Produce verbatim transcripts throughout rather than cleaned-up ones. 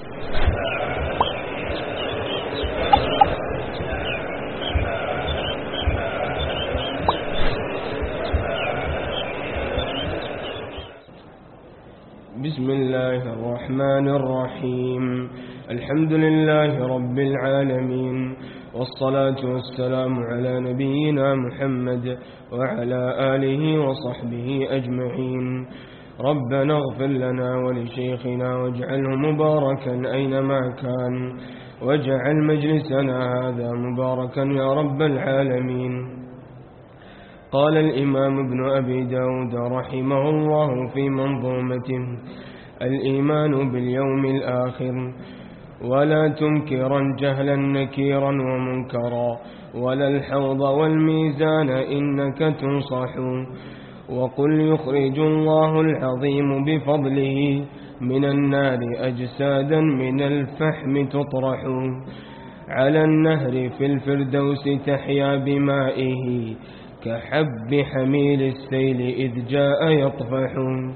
بسم الله الرحمن الرحيم. الحمد لله رب العالمين، والصلاة والسلام على نبينا محمد وعلى آله وصحبه أجمعين. ربنا اغفر لنا ولشيخنا واجعله مباركا أينما كان، واجعل مجلسنا هذا مباركا يا رب العالمين. قال الإمام ابن أبي داود رحمه الله في منظومته: الإيمان باليوم الآخر، ولا تنكرا جهلا نكيرا ومنكرا، ولا الحوض والميزان إنك تنصح، وقل يخرج الله العظيم بفضله من النار أجسادا من الفحم تطرح، على النهر في الفردوس تحيا بمائه، كحب حميل السيل إذ جاء يطفح،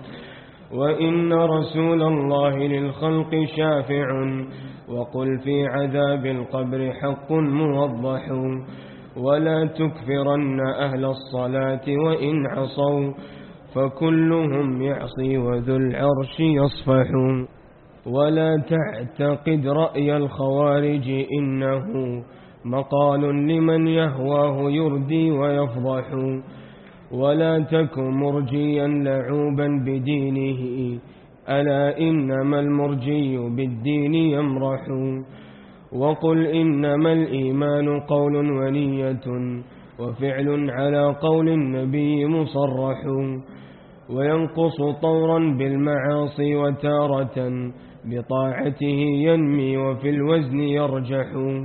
وإن رسول الله للخلق شافع، وقل في عذاب القبر حق موضح، ولا تكفرن أهل الصلاة وإن عصوا، فكلهم يعصي وذو العرش يصفح، ولا تعتقد رأي الخوارج إنه مقال لمن يهواه يردي ويفضح، ولا تك مرجيا لعوبا بدينه، ألا إنما المرجي بالدين يمرح، وقل إنما الإيمان قول ونية، وفعل على قول النبي مصرح، وينقص طورا بالمعاصي وتارة بطاعته ينمي وفي الوزن يرجح،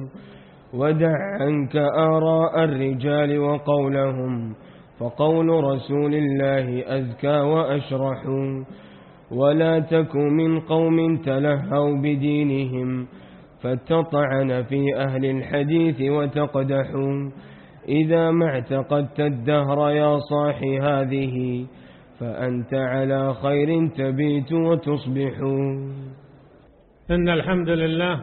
ودع عنك آراء الرجال وقولهم، فقول رسول الله أزكى وأشرح، ولا تك من قوم تلهوا بدينهم، فتطعن في أهل الحديث وتقدح، إذا ما اعتقدت الدهر يا صاحي هذه، فأنت على خير تبيت وتصبح. إن الحمد لله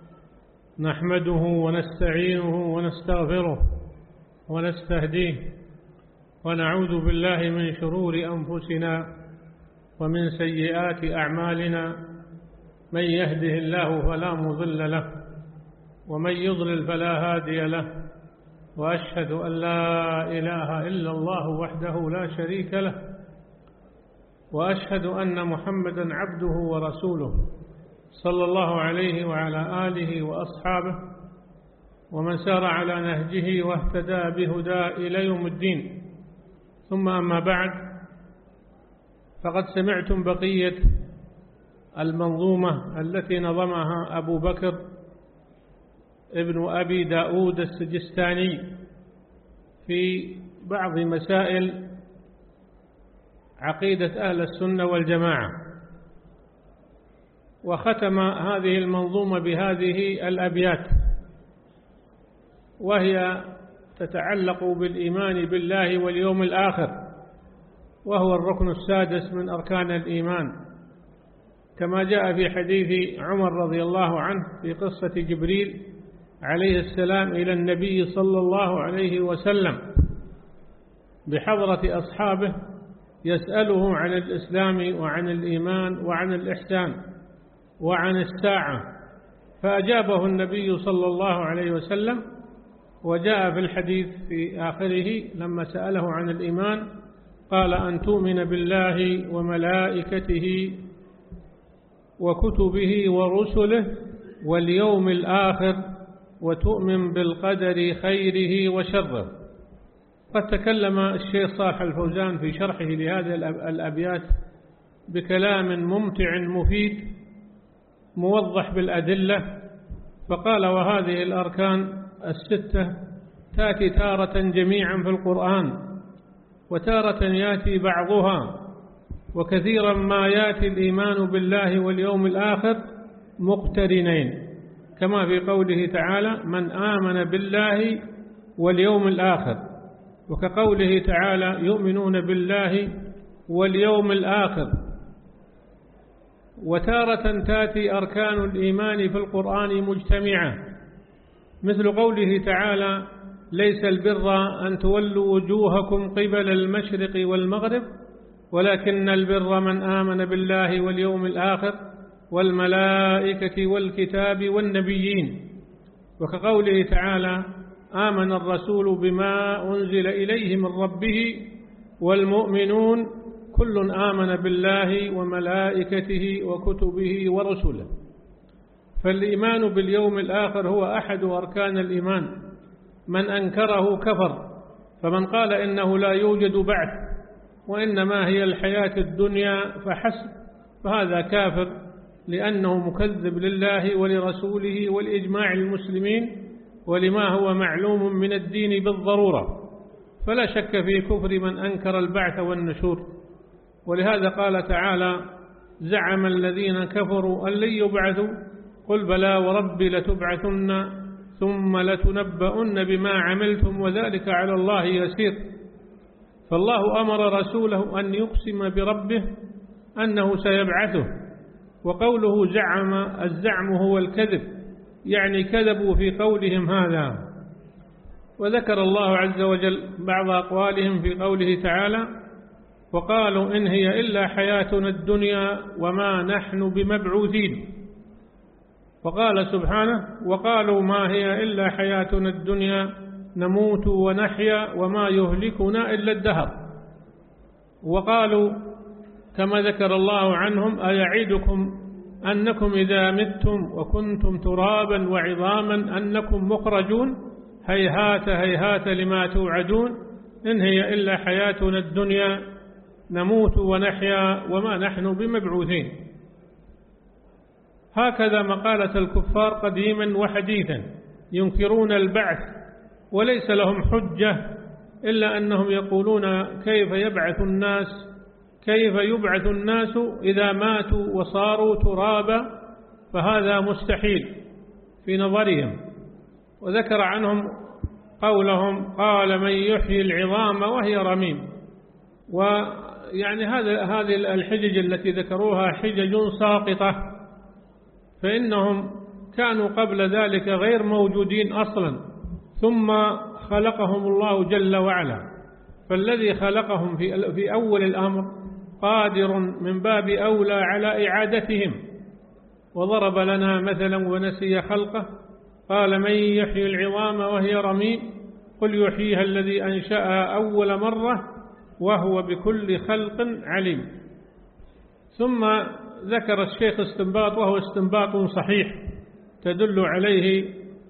نحمده ونستعينه ونستغفره ونستهديه، ونعوذ بالله من شرور أنفسنا ومن سيئات أعمالنا، من يهده الله فلا مضل له، ومن يضلل فلا هادي له، وأشهد أن لا إله إلا الله وحده لا شريك له، وأشهد أن محمدا عبده ورسوله صلى الله عليه وعلى آله وأصحابه ومن سار على نهجه واهتدى بهدى إلى يوم الدين. ثم أما بعد، فقد سمعتم بقية المنظومة التي نظمها أبو بكر ابن أبي داود السجستاني في بعض مسائل عقيدة أهل السنة والجماعة، وختم هذه المنظومة بهذه الأبيات، وهي تتعلق بالإيمان بالله واليوم الآخر، وهو الركن السادس من أركان الإيمان، كما جاء في حديث عمر رضي الله عنه في قصة جبريل عليه السلام إلى النبي صلى الله عليه وسلم بحضرة أصحابه يسأله عن الإسلام وعن الإيمان وعن الإحسان وعن الساعة، فأجابه النبي صلى الله عليه وسلم. وجاء في الحديث في آخره لما سأله عن الإيمان قال: أن تؤمن بالله وملائكته وكتبه ورسله واليوم الآخر، وتؤمن بالقدر خيره وشره. قد تكلم الشيخ صالح الفوزان في شرحه لهذه الأبيات بكلام ممتع مفيد موضح بالأدلة، فقال: وهذه الأركان الستة تأتي تارة جميعا في القرآن، وتارة يأتي بعضها، وكثيرا ما يأتي الإيمان بالله واليوم الآخر مقترنين، كما في قوله تعالى: من آمن بالله واليوم الآخر، وكقوله تعالى: يؤمنون بالله واليوم الآخر. وتارة تأتي أركان الإيمان في القرآن مجتمعة، مثل قوله تعالى: ليس البر أن تولوا وجوهكم قبل المشرق والمغرب ولكن البر من آمن بالله واليوم الآخر والملائكة والكتاب والنبيين. وكقوله تعالى: آمن الرسول بما أنزل إليه من ربه والمؤمنون كل آمن بالله وملائكته وكتبه ورسله. فالإيمان باليوم الآخر هو أحد أركان الإيمان، من أنكره كفر. فمن قال إنه لا يوجد بعث وإنما هي الحياة الدنيا فحسب فهذا كافر، لأنه مكذب لله ولرسوله ولإجماع المسلمين ولما هو معلوم من الدين بالضرورة، فلا شك في كفر من أنكر البعث والنشور. ولهذا قال تعالى: زعم الذين كفروا أن لن يبعثوا قل بلى وربي لتبعثن ثم لتنبؤن بما عملتم وذلك على الله يسير. فالله أمر رسوله أن يقسم بربه أنه سيبعثه. وقوله زعم، الزعم هو الكذب، يعني كذبوا في قولهم هذا. وذكر الله عز وجل بعض أقوالهم في قوله تعالى: وقالوا إن هي إلا حياتنا الدنيا وما نحن بمبعوثين. وقال سبحانه: وقالوا ما هي إلا حياتنا الدنيا نموت ونحيا وما يهلكنا إلا الدهر. وقالوا كما ذكر الله عنهم: أيعدكم أنكم إذا متم وكنتم ترابا وعظاما أنكم مخرجون هيهات هيهات لما توعدون إن هي إلا حياتنا الدنيا نموت ونحيا وما نحن بمبعوثين. هكذا مقالة الكفار قديما وحديثا، ينكرون البعث وليس لهم حجة إلا أنهم يقولون: كيف يبعث الناس كيف يبعث الناس إذا ماتوا وصاروا ترابا؟ فهذا مستحيل في نظرهم. وذكر عنهم قولهم: قال من يحيي العظام وهي رميم. ويعني هذا هذه الحجج التي ذكروها حجج ساقطة، فإنهم كانوا قبل ذلك غير موجودين أصلا، ثم خلقهم الله جل وعلا. فالذي خلقهم في في أول الأمر قادر من باب أولى على إعادتهم. وضرب لنا مثلا ونسي خلقه قال: من يحيي العظام وهي رميم قل يحييها الذي أنشأها أول مرة وهو بكل خلق عليم. ثم ذكر الشيخ استنباط، وهو استنباط صحيح تدل عليه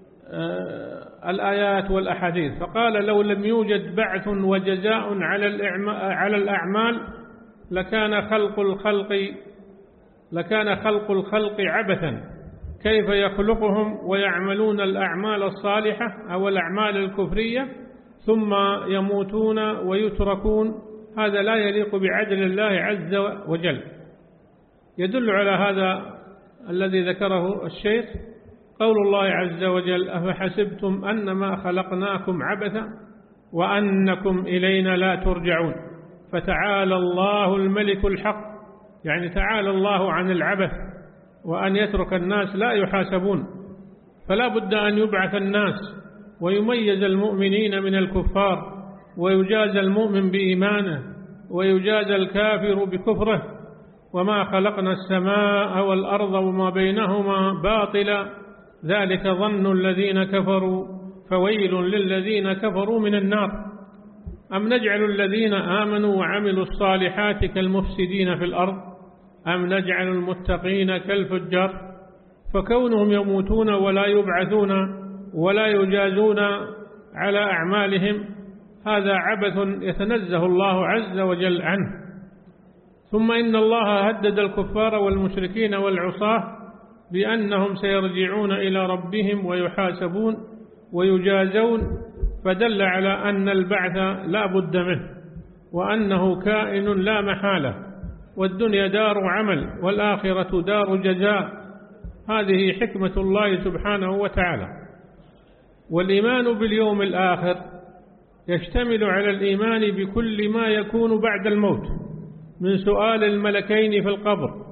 الآيات والأحاديث، فقال: لو لم يوجد بعث وجزاء على الأعمال لكان خلق الخلق لكان خلق الخلق عبثا. كيف يخلقهم ويعملون الأعمال الصالحة أو الأعمال الكفرية ثم يموتون ويتركون؟ هذا لا يليق بعدل الله عز وجل. يدل على هذا الذي ذكره الشيخ قول الله عز وجل: أفحسبتم أنما خلقناكم عبثا وأنكم إلينا لا ترجعون. فتعالى الله الملك الحق، يعني تعالى الله عن العبث وأن يترك الناس لا يحاسبون. فلا بد أن يبعث الناس ويميز المؤمنين من الكفار، ويجازى المؤمن بإيمانه ويجازى الكافر بكفره. وما خلقنا السماء والأرض وما بينهما باطلا ذلك ظن الذين كفروا فويل للذين كفروا من النار. أم نجعل الذين آمنوا وعملوا الصالحات كالمفسدين في الأرض أم نجعل المتقين كالفجار؟ فكونهم يموتون ولا يبعثون ولا يجازون على أعمالهم هذا عبث يتنزه الله عز وجل عنه. ثم إن الله هدد الكفار والمشركين والعصاة بأنهم سيرجعون إلى ربهم ويحاسبون ويجازون، فدل على أن البعث لا بد منه وأنه كائن لا محالة، والدنيا دار عمل والآخرة دار جزاء. هذه حكمة الله سبحانه وتعالى. والإيمان باليوم الآخر يشتمل على الإيمان بكل ما يكون بعد الموت من سؤال الملكين في القبر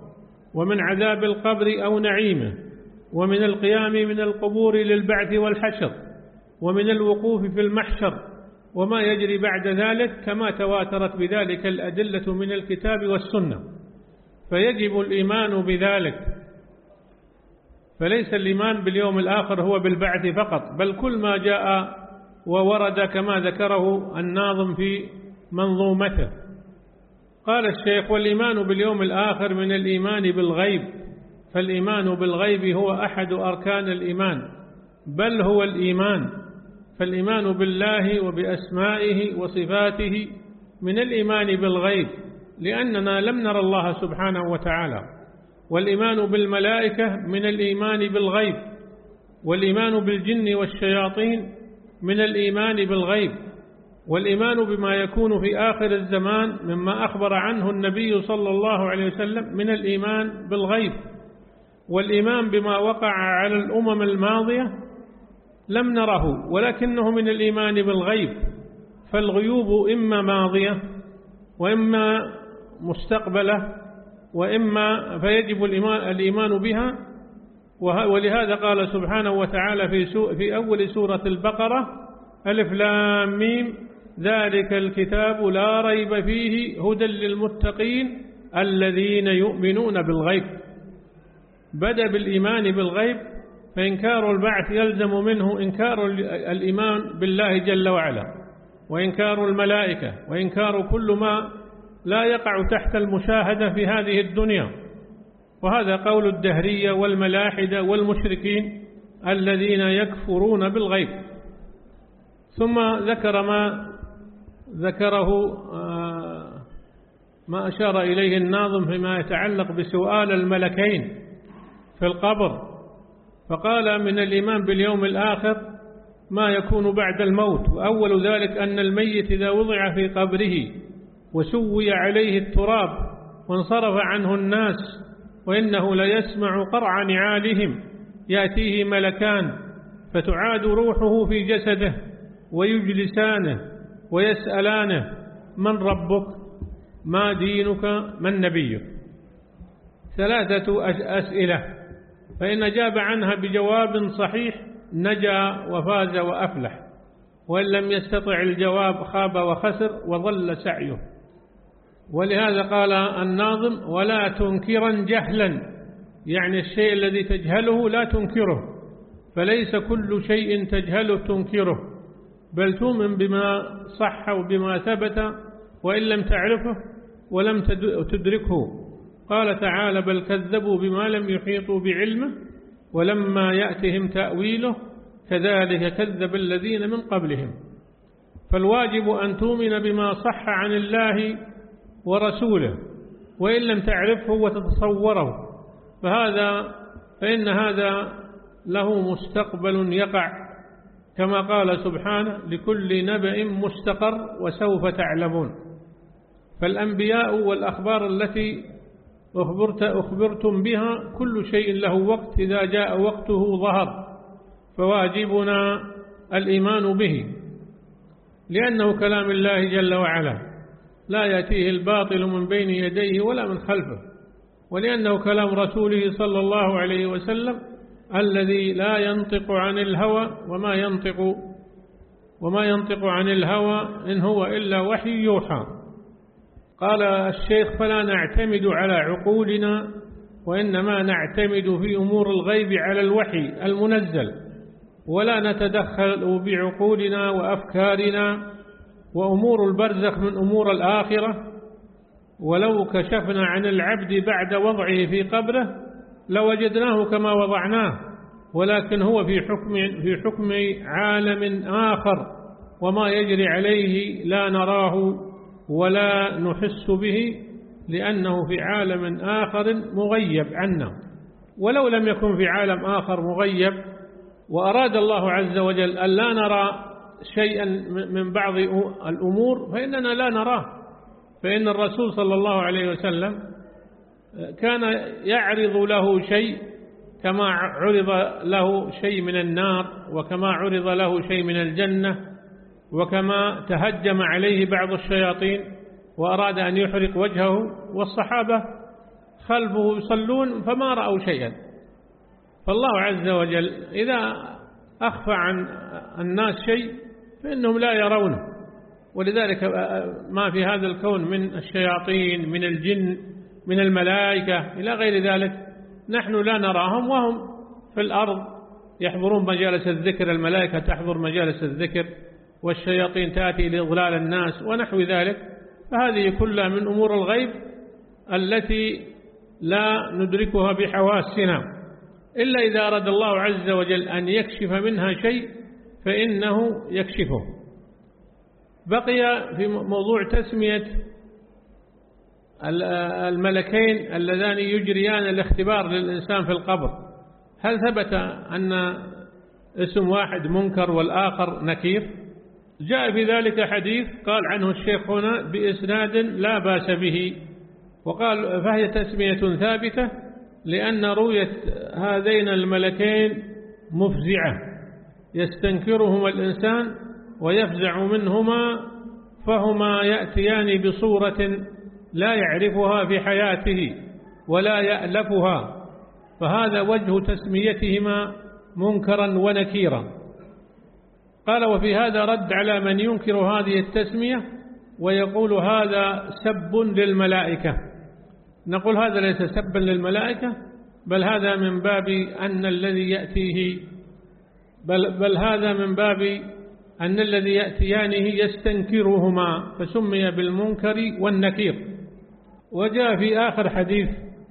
ومن عذاب القبر أو نعيمه، ومن القيام من القبور للبعث والحشر، ومن الوقوف في المحشر، وما يجري بعد ذلك كما تواترت بذلك الأدلة من الكتاب والسنة. فيجب الإيمان بذلك، فليس الإيمان باليوم الآخر هو بالبعث فقط، بل كل ما جاء وورد كما ذكره الناظم في منظومته. قال الشيخ: والإيمان باليوم الآخر من الإيمان بالغيب، فالإيمان بالغيب هو أحد أركان الإيمان، بل هو الإيمان. فالإيمان بالله وبأسمائه وصفاته من الإيمان بالغيب، لأننا لم نرى الله سبحانه وتعالى. والإيمان بالملائكة من الإيمان بالغيب، والإيمان بالجن والشياطين من الإيمان بالغيب، والإيمان بما يكون في آخر الزمان مما أخبر عنه النبي صلى الله عليه وسلم من الإيمان بالغيب، والإيمان بما وقع على الأمم الماضية لم نره ولكنه من الإيمان بالغيب. فالغيوب إما ماضية وإما مستقبلة وإما فيجب الإيمان بها. ولهذا قال سبحانه وتعالى في, في أول سورة البقرة: ألف لام ميم ذلك الكتاب لا ريب فيه هدى للمتقين الذين يؤمنون بالغيب. بدأ بالإيمان بالغيب، فإنكار البعث يلزم منه إنكار الإيمان بالله جل وعلا، وإنكار الملائكة، وإنكار كل ما لا يقع تحت المشاهدة في هذه الدنيا. وهذا قول الدهرية والملاحدة والمشركين الذين يكفرون بالغيب. ثم ذكر ما ذكره ما أشار إليه الناظم فيما يتعلق بسؤال الملكين في القبر، فقال: من الإيمان باليوم الآخر ما يكون بعد الموت، وأول ذلك أن الميت إذا وضع في قبره وسوي عليه التراب وانصرف عنه الناس وإنه ليسمع قرع نعالهم يأتيه ملكان فتعاد روحه في جسده ويجلسانه ويسألانه: من ربك؟ ما دينك؟ من نبيك؟ ثلاثة أسئلة، فإن أجاب عنها بجواب صحيح نجا وفاز وأفلح، وإن لم يستطع الجواب خاب وخسر وضل سعيه. ولهذا قال الناظم: ولا تنكرا جهلا، يعني الشيء الذي تجهله لا تنكره، فليس كل شيء تجهله تنكره، بل تؤمن بما صح وبما ثبت وإن لم تعرفه ولم تدركه. قال تعالى: بل كذبوا بما لم يحيطوا بعلمه ولما يأتهم تأويله كذلك كذب الذين من قبلهم. فالواجب أن تؤمن بما صح عن الله ورسوله وإن لم تعرفه وتتصوره، فهذا فإن هذا له مستقبل يقع، كما قال سبحانه: لكل نبأ مستقر وسوف تعلمون. فالأنبياء والأخبار التي أخبرت أخبرتم بها كل شيء له وقت، إذا جاء وقته ظهر، فواجبنا الإيمان به، لأنه كلام الله جل وعلا لا يأتيه الباطل من بين يديه ولا من خلفه، ولأنه كلام رسوله صلى الله عليه وسلم الذي لا ينطق عن الهوى وما ينطق وما ينطق عن الهوى إن هو إلا وحي يوحى. قال الشيخ: فلا نعتمد على عقولنا، وإنما نعتمد في أمور الغيب على الوحي المنزل، ولا نتدخل بعقولنا وأفكارنا. وأمور البرزخ من أمور الآخرة، ولو كشفنا عن العبد بعد وضعه في قبره لوجدناه كما وضعناه، ولكن هو في حكم في حكم عالم آخر، وما يجري عليه لا نراه ولا نحس به، لأنه في عالم آخر مغيب عنا. ولو لم يكن في عالم آخر مغيب وأراد الله عز وجل أن لا نرى شيئا من بعض الأمور فإننا لا نراه. فإن الرسول صلى الله عليه وسلم كان يعرض له شيء كما عرض له شيء من النار، وكما عرض له شيء من الجنة، وكما تهجم عليه بعض الشياطين وأراد أن يحرق وجهه، والصحابة خلفه يصلون فما رأوا شيئا. فالله عز وجل إذا أخفى عن الناس شيء فإنهم لا يرونه، ولذلك ما في هذا الكون من الشياطين من الجن من الملائكة إلى غير ذلك نحن لا نراهم، وهم في الأرض يحضرون مجالس الذكر، الملائكة تحضر مجالس الذكر، والشياطين تأتي لإضلال الناس ونحو ذلك. فهذه كلها من أمور الغيب التي لا ندركها بحواسنا، إلا إذا أراد الله عز وجل أن يكشف منها شيء فإنه يكشفه. بقي في موضوع تسمية الملكين اللذان يجريان الاختبار للإنسان في القبر، هل ثبت أن اسم واحد منكر والآخر نكير؟ جاء في ذلك حديث قال عنه الشيخ هنا بإسناد لا بأس به، وقال فهي تسمية ثابتة لأن رؤية هذين الملكين مفزعة يستنكرهما الإنسان ويفزع منهما، فهما يأتيان بصورة لا يعرفها في حياته ولا يألفها، فهذا وجه تسميتهما منكرا ونكيرا. قال وفي هذا رد على من ينكر هذه التسمية ويقول هذا سب للملائكة. نقول هذا ليس سبا للملائكة، بل هذا من باب أن الذي يأتيه بل, بل هذا من باب أن الذي يأتيانه يستنكرهما، فسمي بالمنكر والنكير. وجاء في آخر حديث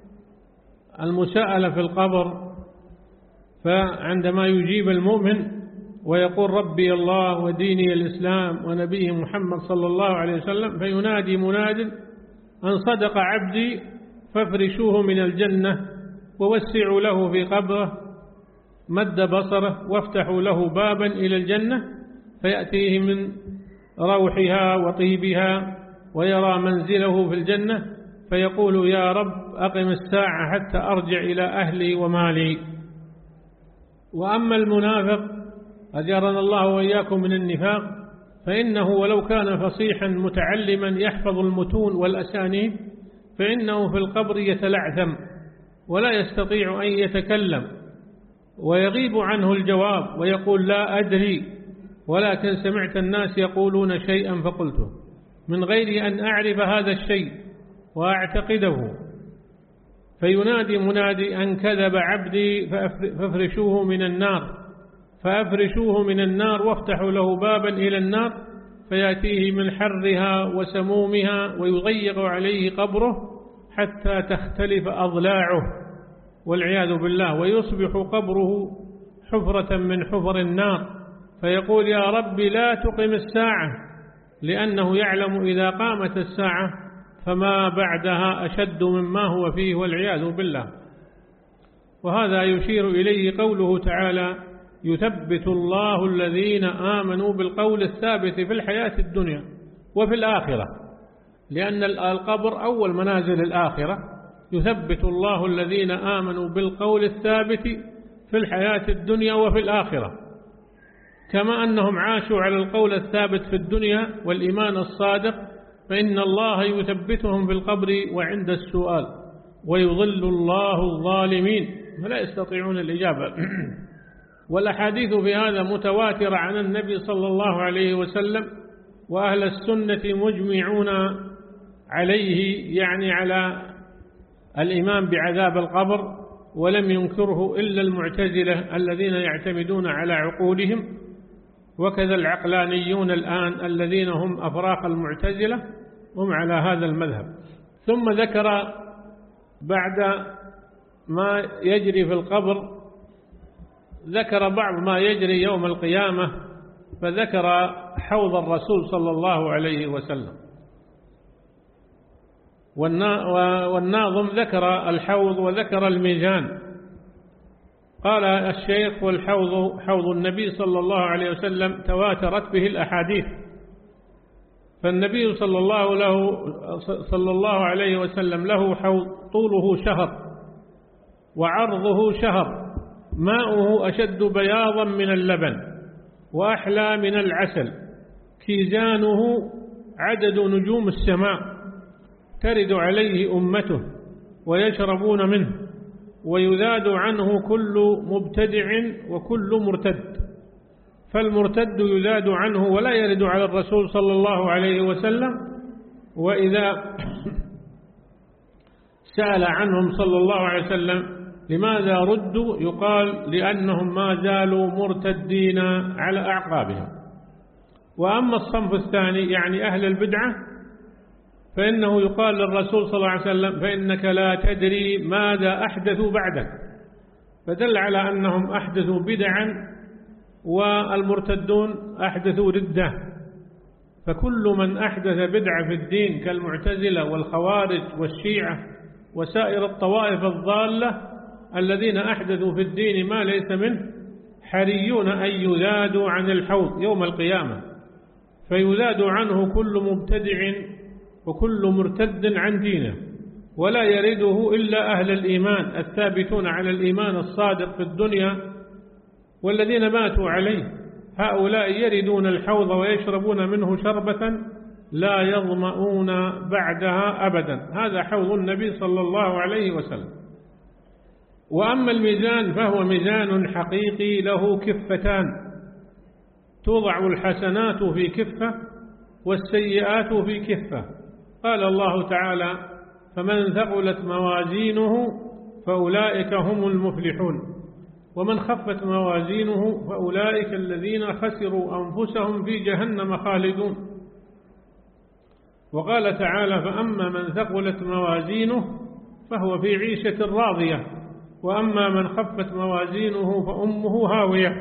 المساءلة في القبر، فعندما يجيب المؤمن ويقول ربي الله وديني الإسلام ونبيه محمد صلى الله عليه وسلم، فينادي مناد أن صدق عبدي فافرشوه من الجنة ووسعوا له في قبره مد بصره وافتحوا له بابا إلى الجنة فيأتيه من روحها وطيبها ويرى منزله في الجنة فيقول يا رب أقم الساعة حتى أرجع إلى أهلي ومالي. وأما المنافق أجارنا الله وإياكم من النفاق فإنه ولو كان فصيحا متعلما يحفظ المتون والأسانيد فإنه في القبر يتلعثم ولا يستطيع أن يتكلم ويغيب عنه الجواب ويقول لا أدري، ولكن سمعت الناس يقولون شيئا فقلته من غير أن أعرف هذا الشيء وأعتقده. فينادي منادي أن كذب عبدي فافرشوه من النار فأفرشوه من النار وافتحوا له بابا إلى النار فيأتيه من حرها وسمومها ويضيق عليه قبره حتى تختلف أضلاعه والعياذ بالله، ويصبح قبره حفرة من حفر النار، فيقول يا رب لا تقم الساعة، لأنه يعلم إذا قامت الساعة فما بعدها أشد مما هو فيه والعياذ بالله. وهذا يشير إليه قوله تعالى يثبت الله الذين آمنوا بالقول الثابت في الحياة الدنيا وفي الآخرة، لأن القبر أول منازل الآخرة. يثبت الله الذين آمنوا بالقول الثابت في الحياة الدنيا وفي الآخرة، كما أنهم عاشوا على القول الثابت في الدنيا والإيمان الصادق، فإن الله يثبتهم في القبر وعند السؤال ويضل الله الظالمين فلا يستطيعون الإجابة. والأحاديث في هذا متواترة عن النبي صلى الله عليه وسلم، وأهل السنة مجمعون عليه، يعني على الإيمان بعذاب القبر، ولم ينكره إلا المعتزلة الذين يعتمدون على عقولهم، وكذا العقلانيون الآن الذين هم أفراق المعتزلة هم على هذا المذهب. ثم ذكر بعد ما يجري في القبر ذكر بعض ما يجري يوم القيامة، فذكر حوض الرسول صلى الله عليه وسلم، والناظم ذكر الحوض وذكر الميزان. قال الشيخ والحوض حوض النبي صلى الله عليه وسلم تواترت به الأحاديث، فالنبي صلى الله, له صلى الله عليه وسلم له حوض طوله شهر وعرضه شهر، ماؤه أشد بياضا من اللبن وأحلى من العسل، كيزانه عدد نجوم السماء ترد عليه أمته ويشربون منه، ويذاد عنه كل مبتدع وكل مرتد. فالمرتد يذاد عنه ولا يرد على الرسول صلى الله عليه وسلم، وإذا سأل عنهم صلى الله عليه وسلم لماذا ردوا يقال لأنهم ما زالوا مرتدين على أعقابهم. وأما الصنف الثاني يعني أهل البدعة فإنه يقال للرسول صلى الله عليه وسلم فإنك لا تدري ماذا أحدثوا بعدك، فدل على أنهم أحدثوا بدعا والمرتدون أحدثوا ردة. فكل من أحدث بدعة في الدين كالمعتزلة والخوارج والشيعة وسائر الطوائف الضالة الذين أحدثوا في الدين ما ليس منه حريون أن يذادوا عن الحوض يوم القيامة، فيذاد عنه كل مبتدع وكل مرتد عن دينه، ولا يرده إلا أهل الإيمان الثابتون على الإيمان الصادق في الدنيا والذين ماتوا عليه، هؤلاء يردون الحوض ويشربون منه شربة لا يظمؤون بعدها أبدا. هذا حوض النبي صلى الله عليه وسلم. وأما الميزان فهو ميزان حقيقي له كفتان، توضع الحسنات في كفة والسيئات في كفة. قال الله تعالى فمن ثقلت موازينه فأولئك هم المفلحون، ومن خفت موازينه فأولئك الذين خسروا أنفسهم في جهنم خالدون. وقال تعالى فأما من ثقلت موازينه فهو في عيشة راضية، وأما من خفت موازينه فأمه هاوية.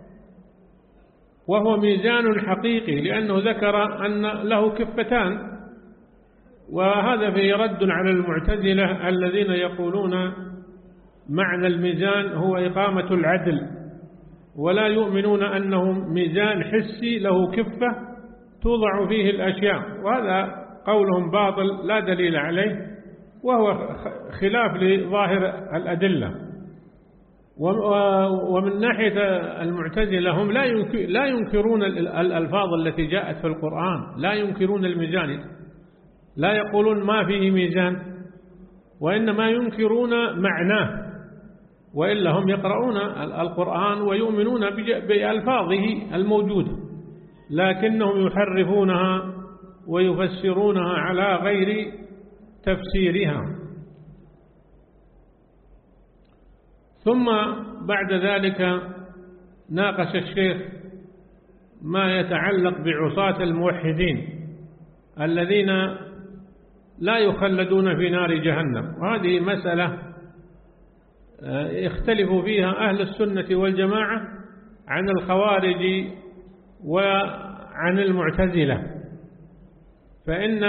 وهو ميزان حقيقي لأنه ذكر أن له كفتان، وهذا فيه رد على المعتزلة الذين يقولون معنى الميزان هو إقامة العدل، ولا يؤمنون أنه ميزان حسي له كفة توضع فيه الأشياء، وهذا قولهم باطل لا دليل عليه، وهو خلاف لظاهر الأدلة. ومن ناحية المعتزلة هم لا ينكرون الألفاظ التي جاءت في القرآن، لا ينكرون الميزان، لا يقولون ما فيه ميزان، وإنما ينكرون معناه، وإلا هم يقرؤون القرآن ويؤمنون بألفاظه الموجودة، لكنهم يحرفونها ويفسرونها على غير تفسيرها. ثم بعد ذلك ناقش الشيخ ما يتعلق بعصاة الموحدين الذين لا يخلدون في نار جهنم، وهذه مسألة يختلف فيها أهل السنة والجماعة عن الخوارج وعن المعتزلة. فإن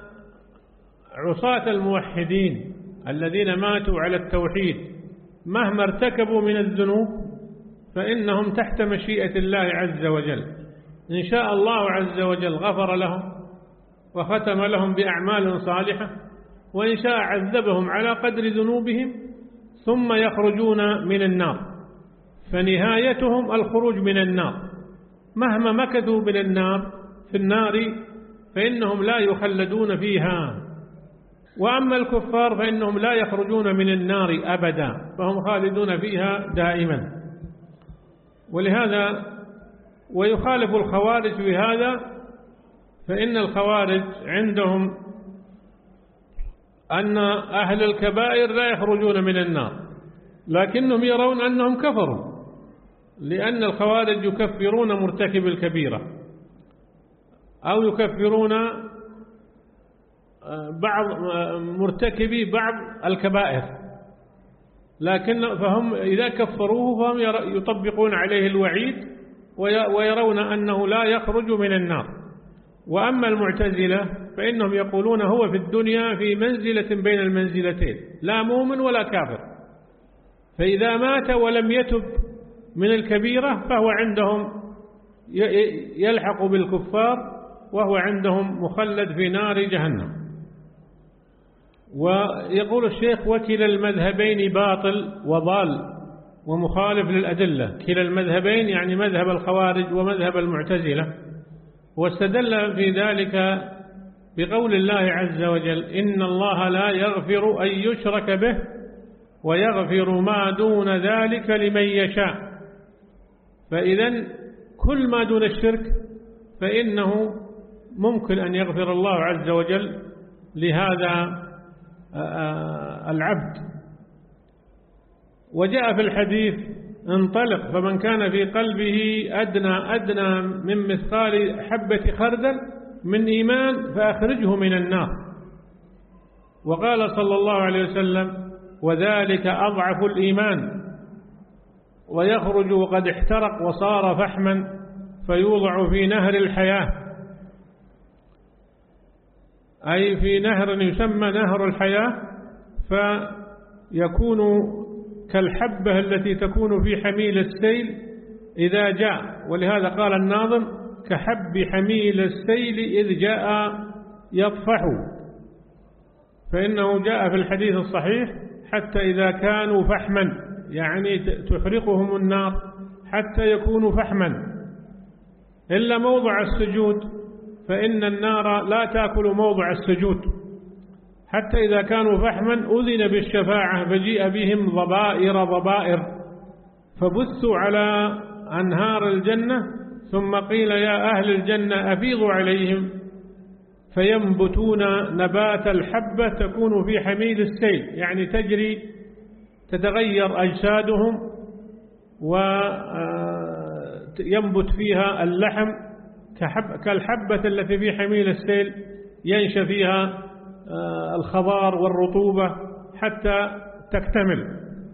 عصاة الموحدين الذين ماتوا على التوحيد مهما ارتكبوا من الذنوب فإنهم تحت مشيئة الله عز وجل، إن شاء الله عز وجل غفر لهم وختم لهم بأعمال صالحة، وإن شاء عذبهم على قدر ذنوبهم ثم يخرجون من النار، فنهايتهم الخروج من النار. مهما مكثوا من النار في النار فإنهم لا يخلدون فيها. وأما الكفار فإنهم لا يخرجون من النار أبدا، فهم خالدون فيها دائما. ولهذا ويخالف الخوارج في هذا، فإن الخوارج عندهم أن أهل الكبائر لا يخرجون من النار، لكنهم يرون أنهم كفروا، لأن الخوارج يكفرون مرتكب الكبيرة أو يكفرون بعض مرتكبي بعض الكبائر، لكن فهم إذا كفروه فهم يطبقون عليه الوعيد ويرون أنه لا يخرج من النار. وأما المعتزلة فإنهم يقولون هو في الدنيا في منزلة بين المنزلتين، لا مؤمن ولا كافر، فإذا مات ولم يتب من الكبيرة فهو عندهم يلحق بالكفار، وهو عندهم مخلد في نار جهنم. ويقول الشيخ وكلا المذهبين باطل وضال ومخالف للأدلة، كلا المذهبين يعني مذهب الخوارج ومذهب المعتزلة. واستدل في ذلك بقول الله عز وجل: إن الله لا يغفر أن يشرك به ويغفر ما دون ذلك لمن يشاء. فإذا كل ما دون الشرك فإنه ممكن أن يغفر الله عز وجل لهذا العبد. وجاء في الحديث: انطلق فمن كان في قلبه أدنى أدنى من مثقال حبة خردل من إيمان فأخرجه من النار. وقال صلى الله عليه وسلم: وذلك أضعف الإيمان، ويخرج وقد احترق وصار فحما فيوضع في نهر الحياة، أي في نهر يسمى نهر الحياة، فيكون كالحبة التي تكون في حميل السيل إذا جاء. ولهذا قال الناظم: كحب حميل السيل إذ جاء يطفح. فإنه جاء في الحديث الصحيح: حتى إذا كانوا فحما، يعني تحرقهم النار حتى يكونوا فحما، إلا موضع السجود، فإن النار لا تأكل موضع السجود. حتى إذا كانوا فحما أذن بالشفاعة فجيء بهم ضبائر ضبائر فبثوا على أنهار الجنة، ثم قيل: يا أهل الجنة أفيضوا عليهم، فينبتون نبات الحبة تكون في حميل السيل، يعني تجري تتغير أجسادهم وينبت فيها اللحم كالحبة التي في حميل السيل، ينشأ فيها الخضار والرطوبة حتى تكتمل.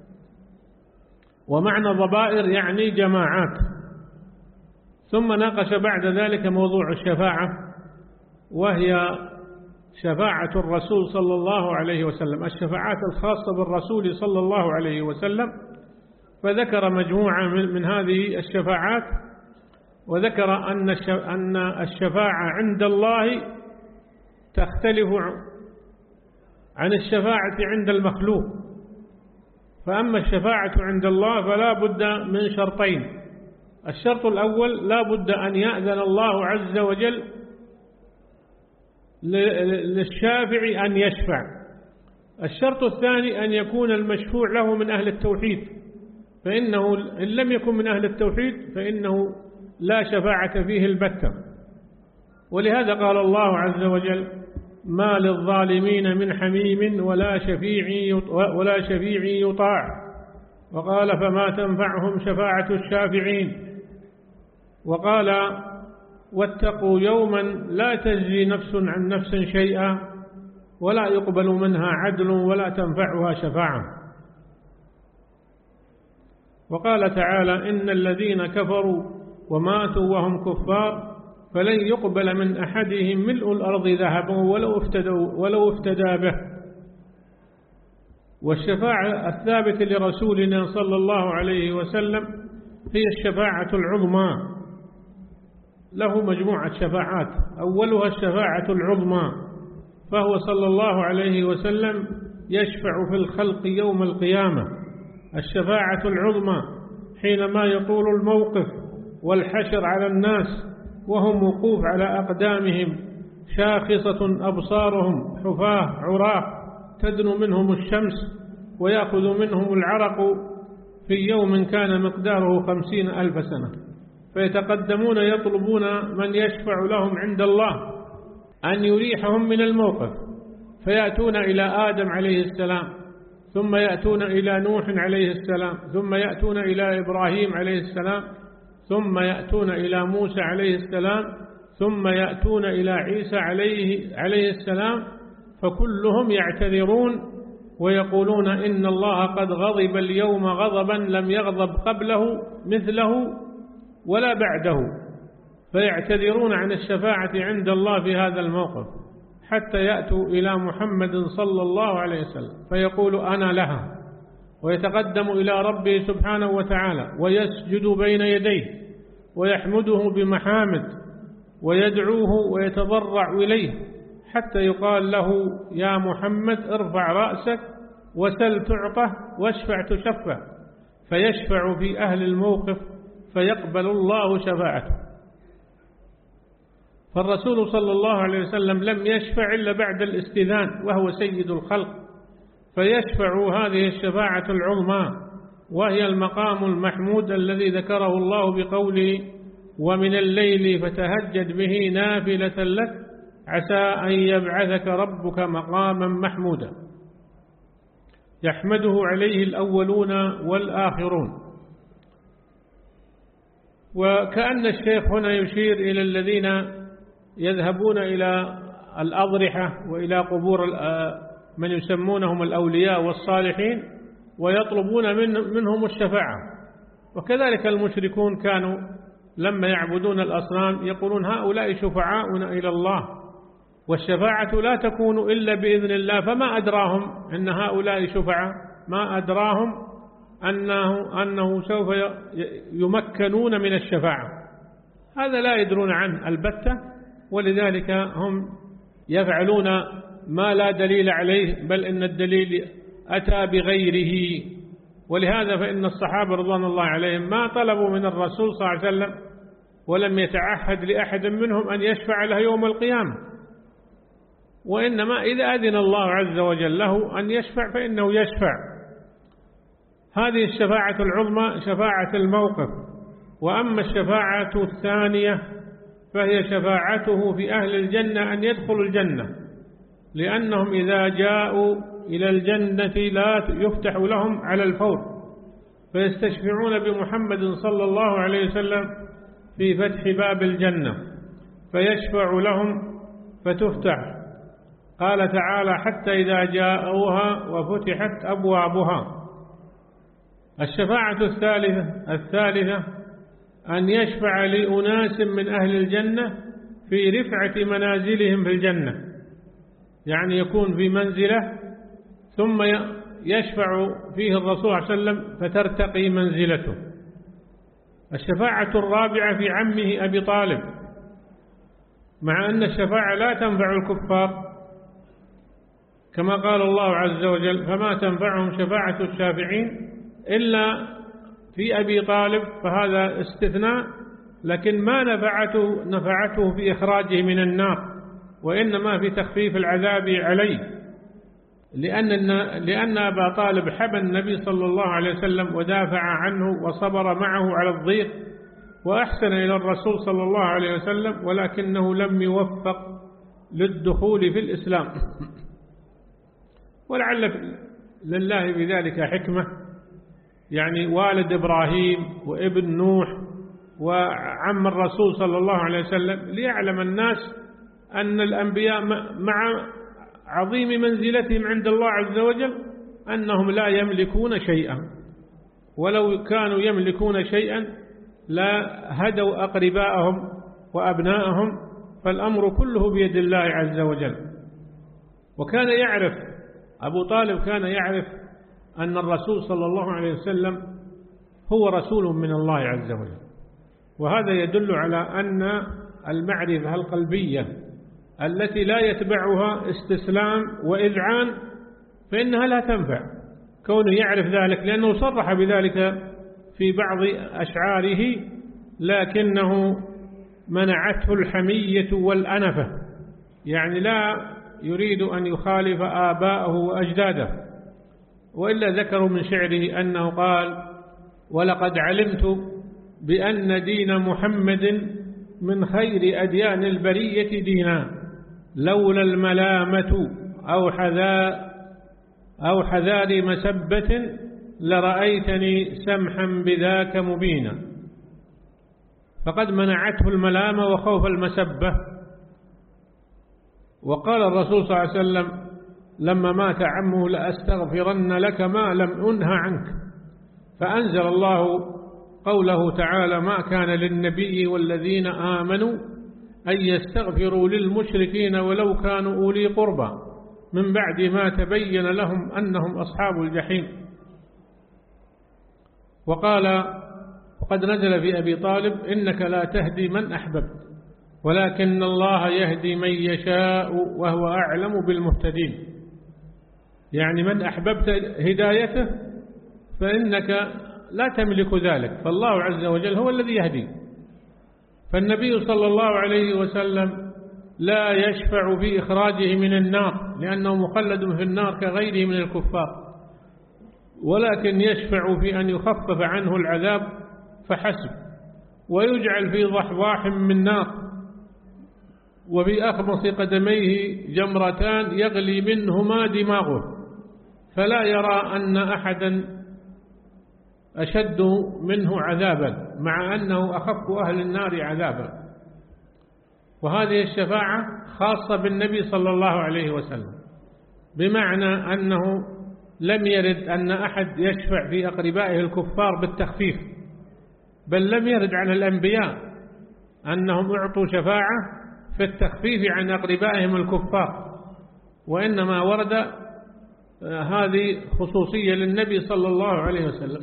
ومعنى ضبائر يعني جماعات. ثم ناقش بعد ذلك موضوع الشفاعة، وهي شفاعة الرسول صلى الله عليه وسلم، الشفاعات الخاصة بالرسول صلى الله عليه وسلم. فذكر مجموعة من هذه الشفاعات، وذكر أن الشفاعة عند الله تختلف عن الشفاعة عند المخلوق. فأما الشفاعة عند الله فلا بد من شرطين: الشرط الأول لا بد أن يأذن الله عز وجل للشافع أن يشفع. الشرط الثاني أن يكون المشفوع له من أهل التوحيد، فإنه إن لم يكن من أهل التوحيد فإنه لا شفاعة فيه البتة. ولهذا قال الله عز وجل: ما للظالمين من حميم ولا شفيع ولا شفيع يطاع. وقال: فما تنفعهم شفاعة الشافعين. وقال: واتقوا يوما لا تجزي نفس عن نفس شيئا ولا يقبل منها عدل ولا تنفعها شفاعة. وقال تعالى: إن الذين كفروا وماتوا وهم كفار فلن يقبل من أحدهم ملء الأرض ذهبا ولو افتدوا ولو افتدى به. والشفاعة الثابتة لرسولنا صلى الله عليه وسلم هي الشفاعة العظمى. له مجموعة شفاعات، أولها الشفاعة العظمى، فهو صلى الله عليه وسلم يشفع في الخلق يوم القيامة. الشفاعة العظمى حينما يطول الموقف والحشر على الناس وهم وقوف على أقدامهم، شاخصة أبصارهم، حفاة عراة، تدنو منهم الشمس ويأخذ منهم العرق في يوم كان مقداره خمسين ألف سنة، فيتقدمون يطلبون من يشفع لهم عند الله أن يريحهم من الموقف، فيأتون إلى آدم عليه السلام، ثم يأتون إلى نوح عليه السلام، ثم يأتون إلى إبراهيم عليه السلام، ثم يأتون إلى موسى عليه السلام، ثم يأتون إلى عيسى عليه, عليه السلام، فكلهم يعتذرون ويقولون: إن الله قد غضب اليوم غضبا لم يغضب قبله مثله ولا بعده. فيعتذرون عن الشفاعة عند الله في هذا الموقف حتى يأتوا إلى محمد صلى الله عليه وسلم فيقول: أنا لها، ويتقدم إلى ربه سبحانه وتعالى ويسجد بين يديه ويحمده بمحامد ويدعوه ويتضرع إليه حتى يقال له: يا محمد ارفع رأسك وسل تعطه واشفع تشفع، فيشفع في أهل الموقف فيقبل الله شفاعته. فالرسول صلى الله عليه وسلم لم يشفع إلا بعد الاستئذان وهو سيد الخلق، فيشفع هذه الشفاعة العظمى وهي المقام المحمود الذي ذكره الله بقوله ومن الليل فتهجد به نافلة لك عسى أن يبعثك ربك مقاما محمودا يحمده عليه الأولون والآخرون. وكأن الشيخ هنا يشير إلى الذين يذهبون إلى الأضرحة وإلى قبور من يسمونهم الأولياء والصالحين ويطلبون من منهم الشفاعة. وكذلك المشركون كانوا لما يعبدون الأصنام يقولون هؤلاء شفعاؤنا إلى الله، والشفاعة لا تكون إلا بإذن الله، فما أدراهم أن هؤلاء شفعاء، ما أدراهم أنه, أنه سوف يمكنون من الشفاعة، هذا لا يدرون عنه البتة، ولذلك هم يفعلون ما لا دليل عليه، بل إن الدليل أتى بغيره. ولهذا فإن الصحابة رضوان الله عليهم ما طلبوا من الرسول صلى الله عليه وسلم ولم يتعهد لأحد منهم أن يشفع له يوم القيامة، وإنما إذا أذن الله عز وجل له أن يشفع فإنه يشفع. هذه الشفاعة العظمى شفاعة الموقف. وأما الشفاعة الثانية فهي شفاعته في أهل الجنة أن يدخلوا الجنة، لأنهم إذا جاءوا إلى الجنة لا يفتح لهم على الفور، فيستشفعون بمحمد صلى الله عليه وسلم في فتح باب الجنة فيشفع لهم فتفتح. قال تعالى حتى إذا جاءوها وفتحت أبوابها. الشفاعة الثالثة الثالثة أن يشفع لأناس من أهل الجنة في رفعة منازلهم في الجنة، يعني يكون في منزله ثم يشفع فيه الرسول صلى الله عليه وسلم فترتقي منزلته. الشفاعة الرابعة في عمه أبي طالب، مع أن الشفاعة لا تنفع الكفار كما قال الله عز وجل فما تنفعهم شفاعة الشافعين إلا في أبي طالب، فهذا استثناء، لكن ما نفعته نفعته في إخراجه من النار، وإنما في تخفيف العذاب عليه، لأن لأن أبا طالب حب النبي صلى الله عليه وسلم ودافع عنه وصبر معه على الضيق وأحسن إلى الرسول صلى الله عليه وسلم، ولكنه لم يوفق للدخول في الإسلام، ولعل لله بذلك حكمة. يعني والد إبراهيم وابن نوح وعم الرسول صلى الله عليه وسلم ليعلم الناس أن الأنبياء مع عظيم منزلتهم عند الله عز وجل أنهم لا يملكون شيئا، ولو كانوا يملكون شيئا لا هدوا أقرباءهم وأبناءهم، فالأمر كله بيد الله عز وجل. وكان يعرف أبو طالب كان يعرف أن الرسول صلى الله عليه وسلم هو رسول من الله عز وجل، وهذا يدل على أن المعرفة القلبية التي لا يتبعها استسلام وإذعان فإنها لا تنفع، كونه يعرف ذلك لأنه صرح بذلك في بعض أشعاره، لكنه منعته الحمية والأنفة، يعني لا يريد أن يخالف آباءه وأجداده. وإلا ذكروا من شعره أنه قال ولقد علمت بأن دين محمد من خير أديان البرية دينا لولا الملامة أو حذاء أو حذار مسبة لرأيتني سمحا بذاك مبينا. فقد منعته الملامة وخوف المسبة. وقال الرسول صلى الله عليه وسلم لما مات عمه لأستغفرن لك ما لم أنه عنك، فأنزل الله قوله تعالى ما كان للنبي والذين آمنوا أن يستغفروا للمشركين ولو كانوا أولي قربى من بعد ما تبين لهم أنهم أصحاب الجحيم. وقال وقد نزل في أبي طالب إنك لا تهدي من أحببت ولكن الله يهدي من يشاء وهو أعلم بالمهتدين، يعني من أحببت هدايته فإنك لا تملك ذلك، فالله عز وجل هو الذي يهدي. فالنبي صلى الله عليه وسلم لا يشفع في إخراجه من النار لأنه مخلد في النار كغيره من الكفار، ولكن يشفع في أن يخفف عنه العذاب فحسب، ويجعل في ضحضاح من نار وفي أخمص قدميه جمرتان يغلي منهما دماغه، فلا يرى أن أحدا أشد منه عذابا مع أنه أخف أهل النار عذابا. وهذه الشفاعة خاصة بالنبي صلى الله عليه وسلم، بمعنى أنه لم يرد أن أحد يشفع في أقربائه الكفار بالتخفيف، بل لم يرد عن الأنبياء أنهم أعطوا شفاعة في التخفيف عن أقربائهم الكفار، وإنما ورد هذه خصوصية للنبي صلى الله عليه وسلم.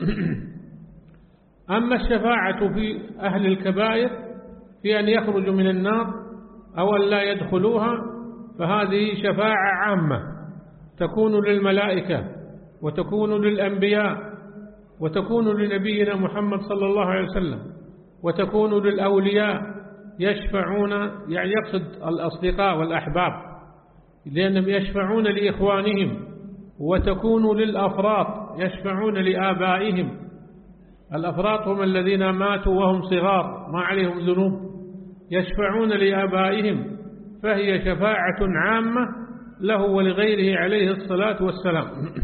أما الشفاعة في أهل الكبائر في أن يخرجوا من النار أو أن لا يدخلوها، فهذه شفاعة عامة تكون للملائكة وتكون للأنبياء وتكون لنبينا محمد صلى الله عليه وسلم وتكون للأولياء يشفعون، يعني يقصد الأصدقاء والأحباب لأنهم يشفعون لإخوانهم، وتكون للأفراط يشفعون لآبائهم. الأفراط هم الذين ماتوا وهم صغار ما عليهم ذنوب، يشفعون لآبائهم، فهي شفاعة عامة له ولغيره عليه الصلاة والسلام.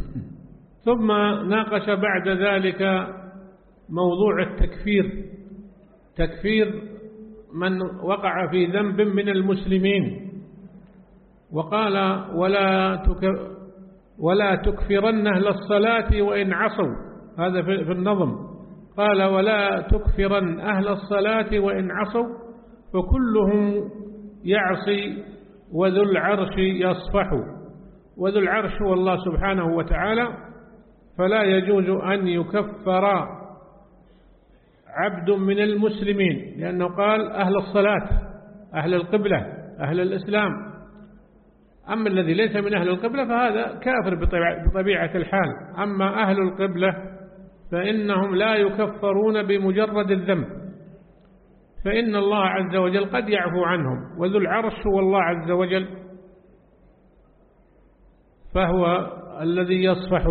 ثم ناقش بعد ذلك موضوع التكفير، تكفير من وقع في ذنب من المسلمين، وقال ولا تك ولا تكفرن أهل الصلاة وإن عصوا، هذا في النظم، قال ولا تكفرن أهل الصلاة وإن عصوا فكلهم يعصي وذو العرش يصفح. وذو العرش هو الله سبحانه وتعالى، فلا يجوز أن يكفر عبد من المسلمين، لأنه قال أهل الصلاة، أهل القبلة، أهل الإسلام. أما الذي ليس من أهل القبلة فهذا كافر بطبيعة الحال. أما أهل القبلة فإنهم لا يكفرون بمجرد الذنب، فإن الله عز وجل قد يعفو عنهم، وذو العرش هو الله عز وجل، فهو الذي يصفح.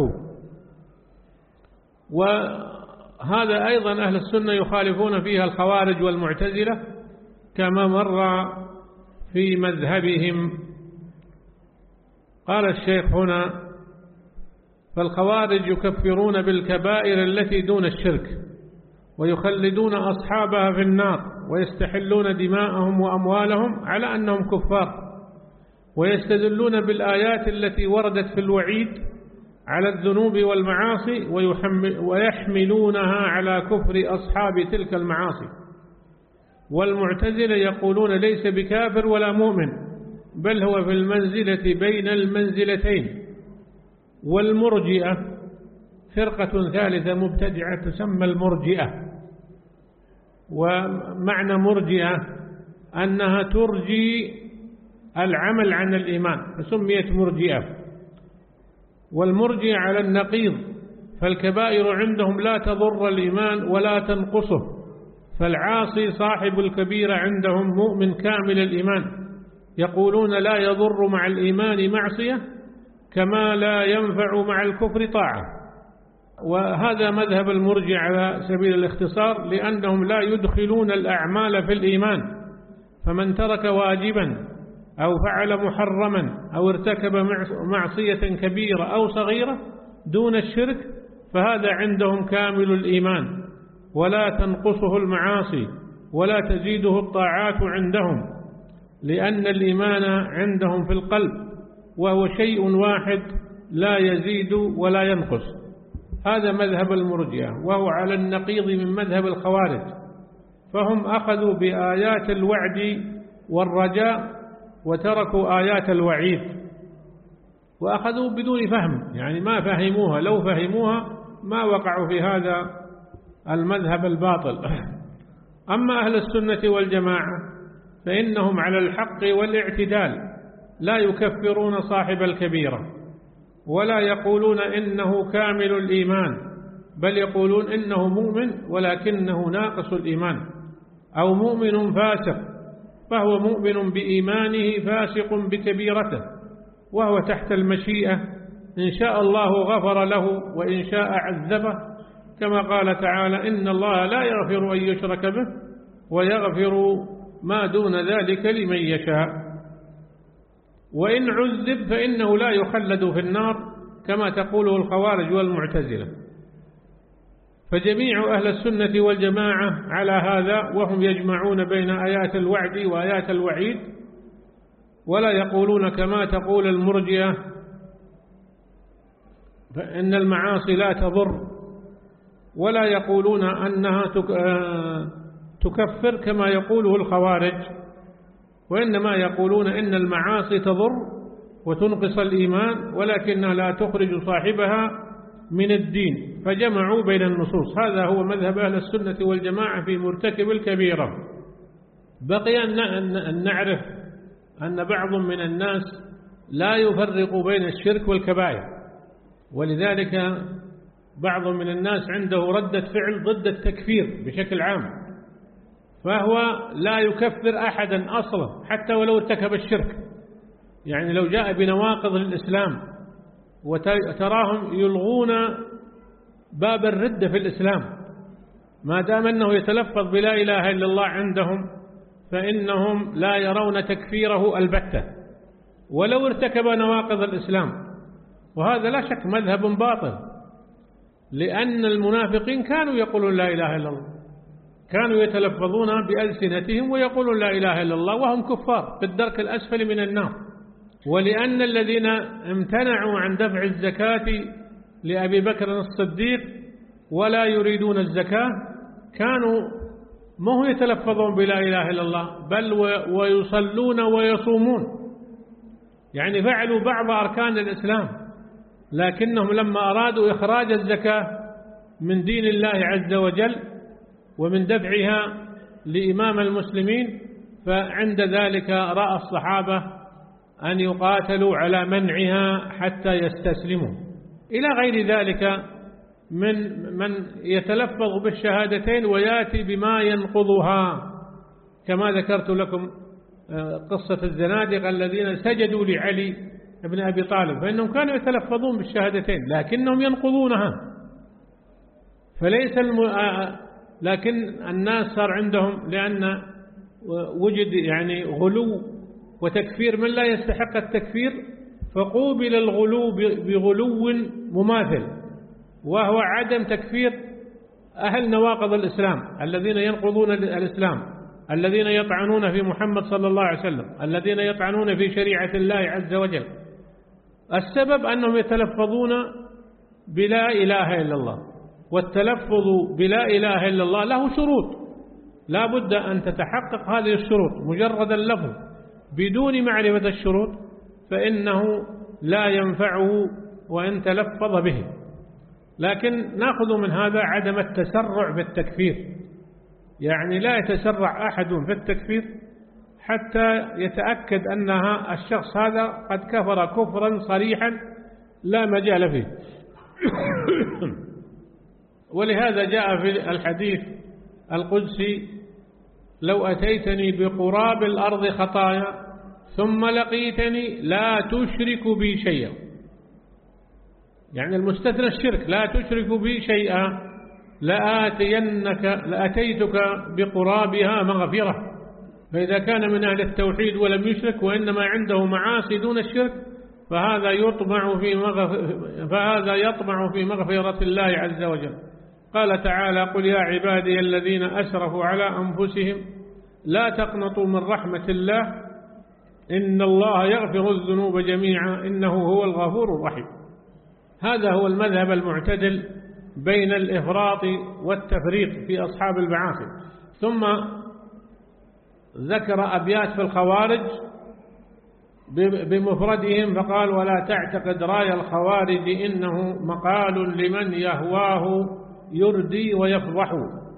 وهذا أيضا أهل السنة يخالفون فيها الخوارج والمعتزلة كما مر في مذهبهم. قال الشيخ هنا فالخوارج يكفرون بالكبائر التي دون الشرك ويخلدون أصحابها في النار ويستحلون دماءهم وأموالهم على أنهم كفار، ويستدلون بالآيات التي وردت في الوعيد على الذنوب والمعاصي ويحملونها على كفر أصحاب تلك المعاصي. والمعتزلة يقولون ليس بكافر ولا مؤمن، بل هو في المنزلة بين المنزلتين. والمرجئة فرقة ثالثة مبتدعة تسمى المرجئة، ومعنى مرجئة أنها ترجي العمل عن الإيمان فسميت مرجئة. والمرجئة على النقيض، فالكبائر عندهم لا تضر الإيمان ولا تنقصه، فالعاصي صاحب الكبيرة عندهم مؤمن كامل الإيمان، يقولون لا يضر مع الإيمان معصية كما لا ينفع مع الكفر طاعة. وهذا مذهب المرجئة على سبيل الاختصار، لأنهم لا يدخلون الأعمال في الإيمان، فمن ترك واجبا أو فعل محرما أو ارتكب معصية كبيرة أو صغيرة دون الشرك فهذا عندهم كامل الإيمان، ولا تنقصه المعاصي ولا تزيده الطاعات عندهم، لأن الإيمان عندهم في القلب وهو شيء واحد لا يزيد ولا ينقص. هذا مذهب المرجئة، وهو على النقيض من مذهب الخوارج، فهم أخذوا بآيات الوعد والرجاء وتركوا آيات الوعيد، وأخذوا بدون فهم، يعني ما فهموها، لو فهموها ما وقعوا في هذا المذهب الباطل. أما أهل السنة والجماعة فإنهم على الحق والاعتدال، لا يكفرون صاحب الكبيرة ولا يقولون إنه كامل الإيمان، بل يقولون إنه مؤمن ولكنه ناقص الإيمان. أو مؤمن فاسق، فهو مؤمن بإيمانه فاسق بكبيرته، وهو تحت المشيئة، إن شاء الله غفر له وإن شاء عذبه، كما قال تعالى: إن الله لا يغفر أن يشرك به ويغفر ما دون ذلك لمن يشاء. وإن عذب فإنه لا يخلد في النار كما تقوله الخوارج والمعتزلة. فجميع أهل السنة والجماعة على هذا، وهم يجمعون بين آيات الوعد وآيات الوعيد، ولا يقولون كما تقول المرجئة فإن المعاصي لا تضر، ولا يقولون أنها تكفر كما يقوله الخوارج، وإنما يقولون إن المعاصي تضر وتنقص الإيمان ولكنها لا تخرج صاحبها من الدين، فجمعوا بين النصوص. هذا هو مذهب أهل السنة والجماعة في مرتكب الكبيرة. بقي أن نعرف أن بعض من الناس لا يفرق بين الشرك والكبائر، ولذلك بعض من الناس عنده ردة فعل ضد التكفير بشكل عام، فهو لا يكفر أحدا أصلا حتى ولو ارتكب الشرك. يعني لو جاء بنواقض الإسلام وتراهم يلغون باب الردة في الإسلام، ما دام أنه يتلفظ بلا إله إلا الله عندهم فإنهم لا يرون تكفيره البتة ولو ارتكب نواقض الإسلام. وهذا لا شك مذهب باطل، لأن المنافقين كانوا يقولون لا إله إلا الله، كانوا يتلفظون بألسنتهم ويقولون لا إله إلا الله وهم كفار في الدرك الأسفل من النار. ولأن الذين امتنعوا عن دفع الزكاة لأبي بكر الصديق ولا يريدون الزكاة كانوا ما هو يتلفظون بلا إله إلا الله، بل ويصلون ويصومون، يعني فعلوا بعض أركان الإسلام، لكنهم لما أرادوا إخراج الزكاة من دين الله عز وجل ومن دفعها لإمام المسلمين، فعند ذلك رأى الصحابة أن يقاتلوا على منعها حتى يستسلموا، إلى غير ذلك من من يتلفظ بالشهادتين ويأتي بما ينقضها، كما ذكرت لكم قصة الزنادقة الذين سجدوا لعلي بن أبي طالب، فإنهم كانوا يتلفظون بالشهادتين لكنهم ينقضونها. فليس الم... لكن الناس صار عندهم لأن وجد يعني غلو وتكفير من لا يستحق التكفير، فقوبل الغلو بغلو مماثل، وهو عدم تكفير أهل نواقض الإسلام الذين ينقضون الإسلام، الذين يطعنون في محمد صلى الله عليه وسلم، الذين يطعنون في شريعة الله عز وجل. السبب أنهم يتلفظون بلا إله إلا الله، والتلفظ بلا إله إلا الله له شروط، لا بد أن تتحقق هذه الشروط. مجرد اللفظ بدون معرفة الشروط فإنه لا ينفعه وإن تلفظ به. لكن نأخذ من هذا عدم التسرع في التكفير، يعني لا يتسرع أحد في التكفير حتى يتأكد أنها الشخص هذا قد كفر كفرا صريحا لا مجال فيه. ولهذا جاء في الحديث القدسي: لو أتيتني بقراب الأرض خطايا ثم لقيتني لا تشرك بي شيئا، يعني المستثنى الشرك، لا تشرك بي شيئا لآتينك لأتيتك بقرابها مغفرة. فإذا كان من أهل التوحيد ولم يشرك وإنما عنده معاصي دون الشرك فهذا يطمع في مغفرة فهذا يطمع في مغفرة الله عز وجل. قال تعالى: قل يا عبادي الذين أسرفوا على أنفسهم لا تقنطوا من رحمة الله إن الله يغفر الذنوب جميعا إنه هو الغفور الرحيم. هذا هو المذهب المعتدل بين الإفراط والتفريط في أصحاب المعاصي. ثم ذكر أبيات في الخوارج بمفردهم فقال: ولا تعتقد راي الخوارج إنه مقال لمن يهواه يردي ويفضح.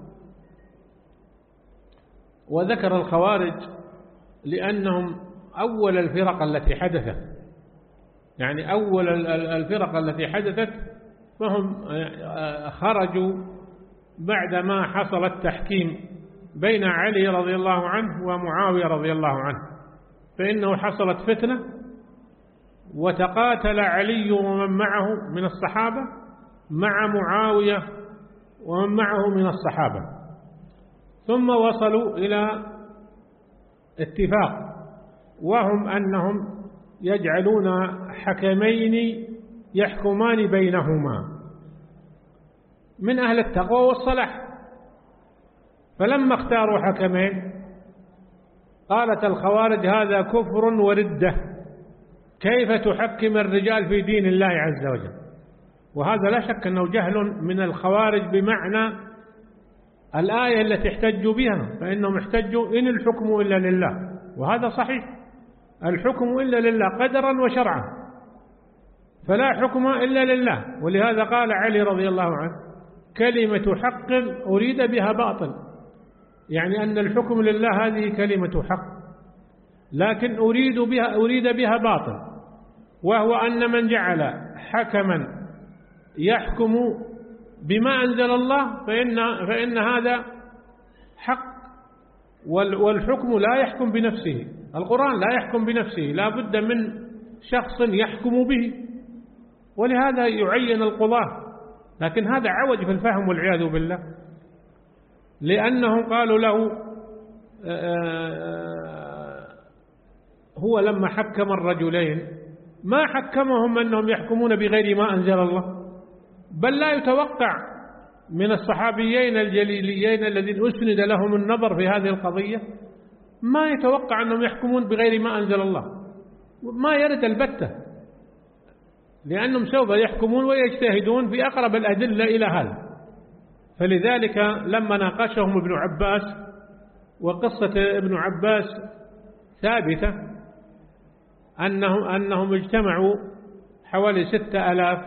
وذكر الخوارج لأنهم أول الفرق التي حدثت، يعني أول الفرق التي حدثت، فهم خرجوا بعدما حصل التحكيم بين علي رضي الله عنه ومعاوية رضي الله عنه، فإنه حصلت فتنة وتقاتل علي ومن معه من الصحابة مع معاوية ومن معه من الصحابة، ثم وصلوا إلى اتفاق، وهم أنهم يجعلون حكمين يحكمان بينهما من أهل التقوى والصلاح. فلما اختاروا حكمين قالت الخوارج هذا كفر وردة، كيف تحكم الرجال في دين الله عز وجل؟ وهذا لا شك أنه جهل من الخوارج بمعنى الآية التي احتجوا بها، فإنهم احتجوا إن الحكم إلا لله، وهذا صحيح، الحكم إلا لله قدرا وشرعا، فلا حكم إلا لله. ولهذا قال علي رضي الله عنه كلمة حق أريد بها باطل، يعني أن الحكم لله هذه كلمة حق، لكن أريد بها أريد بها باطل، وهو أن من جعل حكما يحكم بما أنزل الله فإن, فإن هذا حق، والحكم لا يحكم بنفسه، القرآن لا يحكم بنفسه، لا بد من شخص يحكم به، ولهذا يعين القضاة. لكن هذا عوج في الفهم والعياذ بالله، لأنهم قالوا له هو لما حكم الرجلين ما حكمهم أنهم يحكمون بغير ما أنزل الله، بل لا يتوقع من الصحابيين الجليليين الذين أسند لهم النظر في هذه القضية ما يتوقع أنهم يحكمون بغير ما أنزل الله، ما يرد البتة، لأنهم سوف يحكمون ويجتهدون في أقرب الأدلة إلى هذا. فلذلك لما ناقشهم ابن عباس، وقصة ابن عباس ثابتة أنهم, أنهم اجتمعوا حوالي ستة ألاف،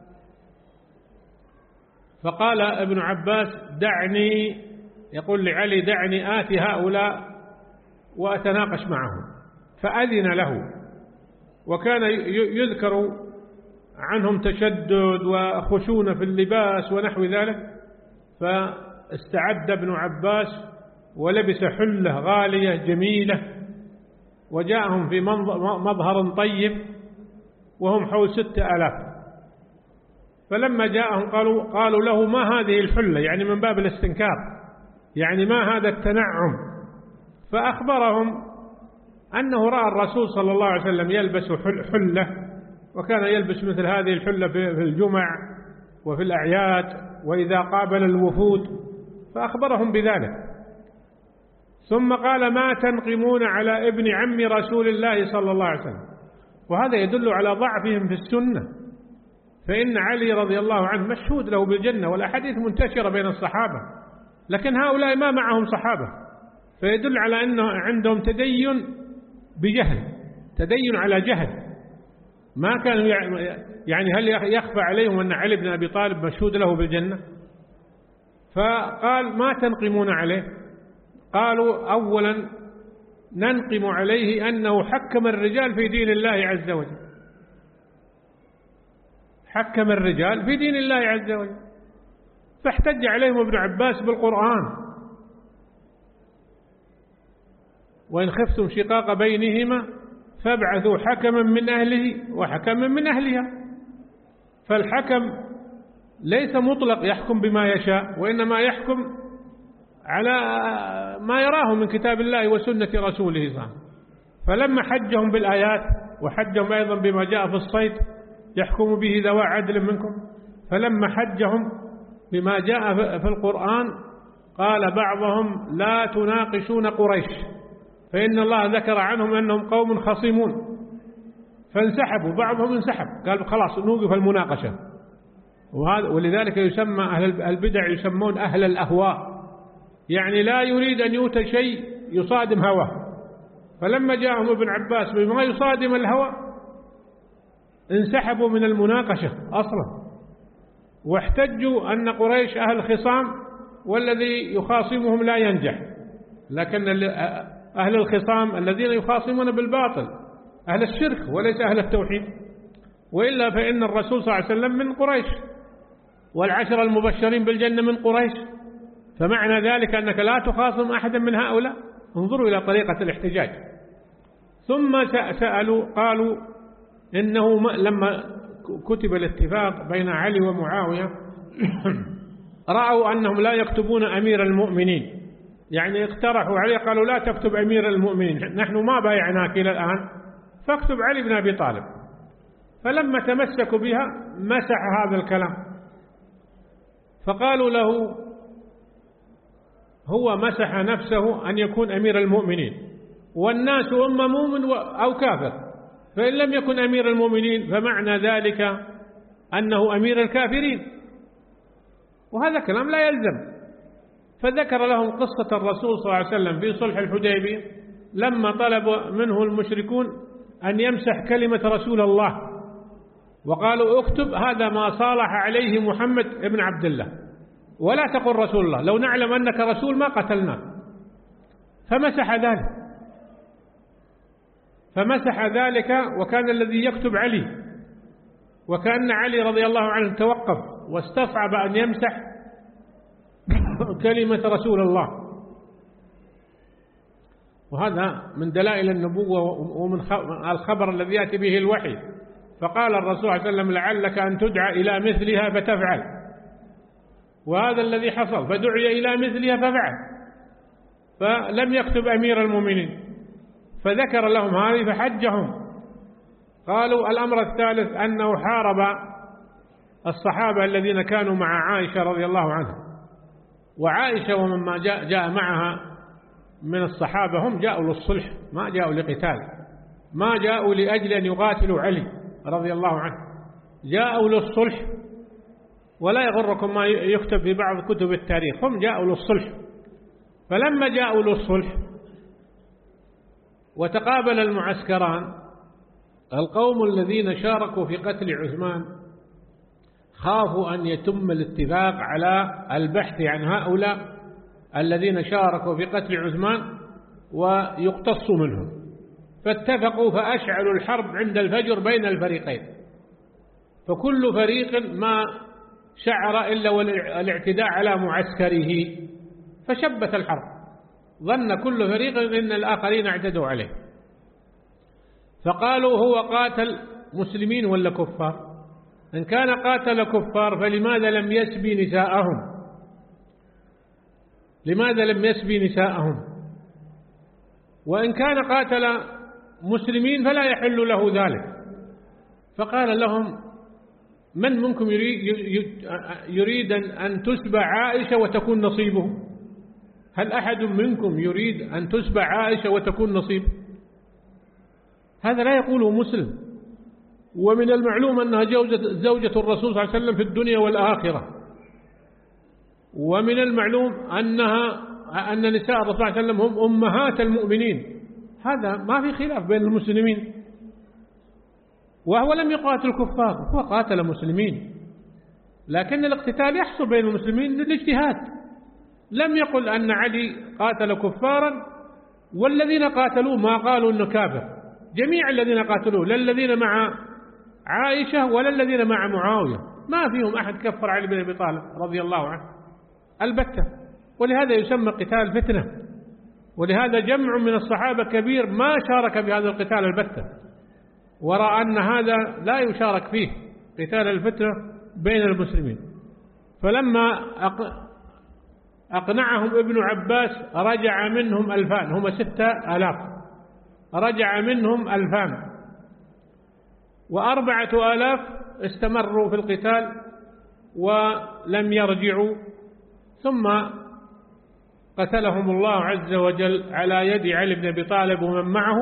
فقال ابن عباس دعني، يقول لعلي دعني آتي هؤلاء وأتناقش معهم، فأذن له. وكان يذكر عنهم تشدد وخشونة في اللباس ونحو ذلك، فاستعد ابن عباس ولبس حلة غالية جميلة وجاءهم في مظهر طيب وهم حول ستة ألاف. فلما جاءهم قالوا, قالوا له ما هذه الحلة، يعني من باب الاستنكار، يعني ما هذا التنعم. فأخبرهم أنه رأى الرسول صلى الله عليه وسلم يلبس حلة، وكان يلبس مثل هذه الحلة في الجمع وفي الأعياد وإذا قابل الوفود، فأخبرهم بذلك. ثم قال ما تنقمون على ابن عم رسول الله صلى الله عليه وسلم، وهذا يدل على ضعفهم في السنة، فإن علي رضي الله عنه مشهود له بالجنة والأحاديث منتشرة بين الصحابة، لكن هؤلاء ما معهم صحابة، فيدل على أنه عندهم تدين بجهل، تدين على جهل، ما كانوا يعني هل يخفى عليهم أن علي بن أبي طالب مشهود له بالجنة؟ فقال ما تنقمون عليه؟ قالوا أولا ننقم عليه أنه حكم الرجال في دين الله عز وجل، حكم الرجال في دين الله عز وجل. فاحتج عليهم ابن عباس بالقرآن وإن خفتم شقاق بينهما فابعثوا حكما من أهله وحكما من أهلها. فالحكم ليس مطلق يحكم بما يشاء، وإنما يحكم على ما يراه من كتاب الله وسنة رسوله صلى الله عليه وسلم. فلما حجهم بالآيات وحجهم أيضا بما جاء في الصيد يحكم به ذوى عدل منكم، فلما حجهم بما جاء في القرآن قال بعضهم لا تناقشون قريش فإن الله ذكر عنهم أنهم قوم خصيمون، فانسحبوا، بعضهم انسحب قال خلاص نوقف المناقشة. ولذلك يسمى أهل البدع يسمون أهل الأهواء، يعني لا يريد أن يؤتى شيء يصادم هواه. فلما جاءهم ابن عباس بما يصادم الهوى انسحبوا من المناقشة أصلا، واحتجوا أن قريش أهل خصام والذي يخاصمهم لا ينجح، لكن أهل الخصام الذين يخاصمون بالباطل أهل الشرك وليس أهل التوحيد، وإلا فإن الرسول صلى الله عليه وسلم من قريش، والعشر المبشرين بالجنة من قريش، فمعنى ذلك أنك لا تخاصم أحدا من هؤلاء. انظروا إلى طريقة الاحتجاج. ثم سألوا قالوا إنه لما كتب الاتفاق بين علي ومعاوية رأوا أنهم لا يكتبون أمير المؤمنين، يعني اقترحوا عليه قالوا لا تكتب أمير المؤمنين، نحن ما بايعناك إلى الآن، فاكتب علي بن أبي طالب. فلما تمسكوا بها مسح هذا الكلام، فقالوا له هو مسح نفسه أن يكون أمير المؤمنين، والناس أما مؤمن أو كافر، فإن لم يكن أمير المؤمنين فمعنى ذلك أنه أمير الكافرين، وهذا كلام لا يلزم. فذكر لهم قصة الرسول صلى الله عليه وسلم في صلح الحديبية لما طلب منه المشركون أن يمسح كلمة رسول الله، وقالوا اكتب هذا ما صالح عليه محمد ابن عبد الله، ولا تقل رسول الله، لو نعلم أنك رسول ما قتلناك. فمسح ذلك فمسح ذلك وكان الذي يكتب علي، وكأن علي رضي الله عنه توقف واستصعب أن يمسح كلمة رسول الله. وهذا من دلائل النبوة ومن الخبر الذي يأتي به الوحي. فقال الرسول صلى الله عليه وسلم لعلك أن تدعى إلى مثلها فتفعل، وهذا الذي حصل، فدعي إلى مثلها ففعل، فلم يكتب أمير المؤمنين. فذكر لهم هذه فحجهم. قالوا الأمر الثالث أنه حارب الصحابة الذين كانوا مع عائشة رضي الله عنها، وعائشة ومن جاء, جاء معها من الصحابة هم جاءوا للصلح، ما جاءوا لقتال، ما جاءوا لأجل أن يقاتلوا علي رضي الله عنه، جاءوا للصلح. ولا يغركم ما يكتب في بعض كتب التاريخ، هم جاءوا للصلح. فلما جاءوا للصلح وتقابل المعسكران، القوم الذين شاركوا في قتل عثمان خافوا أن يتم الاتفاق على البحث عن هؤلاء الذين شاركوا في قتل عثمان ويقتصوا منهم، فاتفقوا فأشعلوا الحرب عند الفجر بين الفريقين، فكل فريق ما شعر إلا والاعتداء على معسكره، فشبت الحرب، ظن كل فريق إن الآخرين اعتدوا عليه. فقالوا هو قاتل مسلمين ولا كفار؟ إن كان قاتل كفار فلماذا لم يسبي نساءهم؟ لماذا لم يسبي نساءهم؟ وإن كان قاتل مسلمين فلا يحل له ذلك. فقال لهم من منكم يريد, يريد أن تسبى عائشة وتكون نصيبه؟ هل أحد منكم يريد أن تسبى عائشة وتكون نصيبه؟ هذا لا يقوله مسلم. ومن المعلوم أنها زوجة الرسول صلى الله عليه وسلم في الدنيا والآخرة، ومن المعلوم أنها أن نساء الرسول صلى الله عليه وسلم هم أمهات المؤمنين، هذا ما في خلاف بين المسلمين. وهو لم يقاتل الكفار، هو قاتل مسلمين، لكن الاقتتال يحصل بين المسلمين للاجتهاد. لم يقل أن علي قاتل كفارا والذين قاتلوه ما قالوا أنه كافر، جميع الذين قاتلوه، لا الذين مع عائشة ولا الذين مع معاوية، ما فيهم أحد كفر علي بن أبي طالب رضي الله عنه البتة. ولهذا يسمى قتال فتنة، ولهذا جمع من الصحابة كبير ما شارك في هذا القتال البتة، ورأى أن هذا لا يشارك فيه قتال الفتنة بين المسلمين. فلما أقنعهم ابن عباس رجع منهم ألفان، هم ستة آلاف، رجع منهم ألفان، وأربعة آلاف استمروا في القتال ولم يرجعوا. ثم قتلهم الله عز وجل على يد علي بن أبي طالب ومن معه.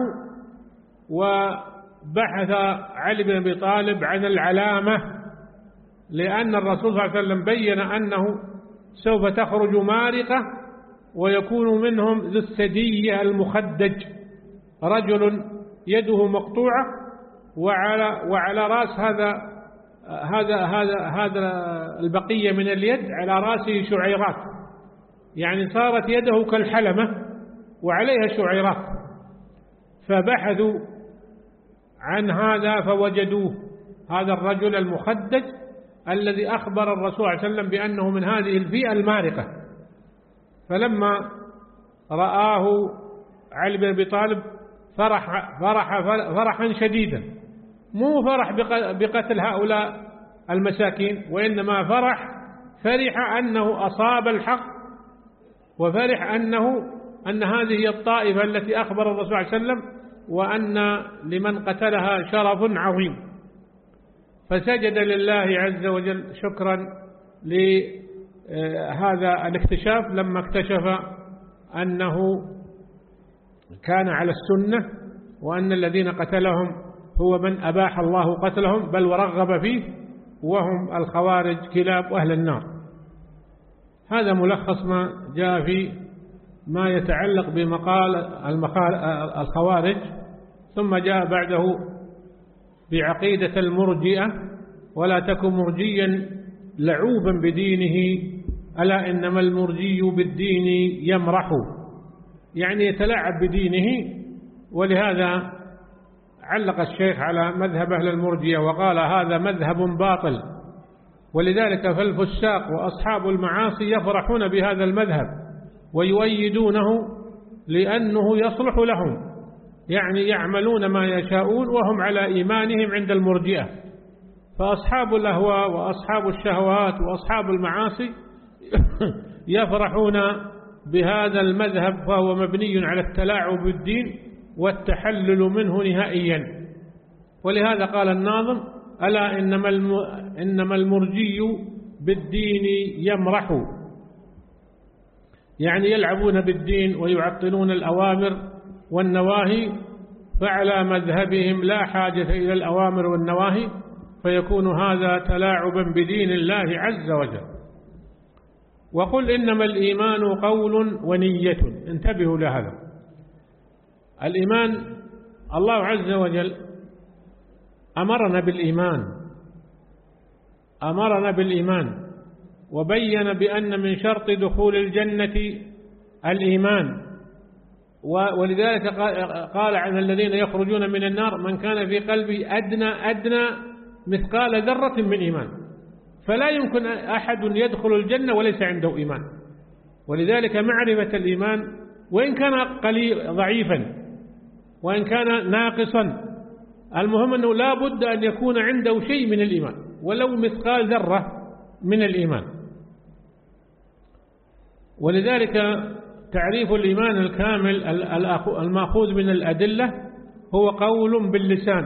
وبحث علي بن أبي طالب عن العلامة، لأن الرسول صلى الله عليه وسلم بين أنه سوف تخرج مارقة ويكون منهم ذو الثدي المخدج، رجل يده مقطوعة وعلى وعلى رأس هذا هذا هذا هذا البقية من اليد على رأسه شعيرات، يعني صارت يده كالحلمة وعليها شعيرات. فبحثوا عن هذا فوجدوه، هذا الرجل المخدج الذي أخبر الرسول صلى الله عليه وسلم بأنه من هذه الفئة المارقة. فلما رآه علي بن أبي طالب فرح فرح فرحا شديدا، مو فرح بقتل هؤلاء المساكين، وإنما فرح فرح أنه أصاب الحق، وفرح أنه أن هذه هي الطائفة التي أخبر الرسول صلى الله عليه وسلم، وأن لمن قتلها شرف عظيم. فسجد لله عز وجل شكرا لهذا الاكتشاف لما اكتشف أنه كان على السنة، وأن الذين قتلهم هو من أباح الله قتلهم بل ورغب فيه، وهم الخوارج كلاب أهل النار. هذا ملخص ما جاء في ما يتعلق بمقال الخوارج. ثم جاء بعده بعقيدة المرجئة: ولا تكن مرجيا لعوبا بدينه، ألا إنما المرجي بالدين يمرح، يعني يتلاعب بدينه. ولهذا علق الشيخ على مذهب أهل المرجئة وقال: هذا مذهب باطل. ولذلك فالفساق وأصحاب المعاصي يفرحون بهذا المذهب ويؤيدونه لأنه يصلح لهم، يعني يعملون ما يشاءون وهم على إيمانهم عند المرجئة. فأصحاب الأهواء وأصحاب الشهوات وأصحاب المعاصي يفرحون بهذا المذهب، فهو مبني على التلاعب بالدين والتحلل منه نهائيا. ولهذا قال الناظم: ألا إنما, الم... إنما المرجي بالدين يمرح، يعني يلعبون بالدين ويعطلون الأوامر والنواهي، فعلى مذهبهم لا حاجة إلى الأوامر والنواهي، فيكون هذا تلاعبا بدين الله عز وجل. وقل إنما الإيمان قول ونية. انتبهوا لهذا الإيمان. الله عز وجل أمرنا بالإيمان أمرنا بالإيمان وبين بأن من شرط دخول الجنة الإيمان. ولذلك قال عن الذين يخرجون من النار: من كان في قلبه أدنى أدنى مثقال ذرة من إيمان. فلا يمكن أحد يدخل الجنة وليس عنده إيمان. ولذلك معرفة الإيمان وإن كان قليل ضعيفا وإن كان ناقصا، المهم أنه لا بد أن يكون عنده شيء من الإيمان ولو مثقال ذرة من الإيمان. ولذلك تعريف الإيمان الكامل المأخوذ من الأدلة هو قول باللسان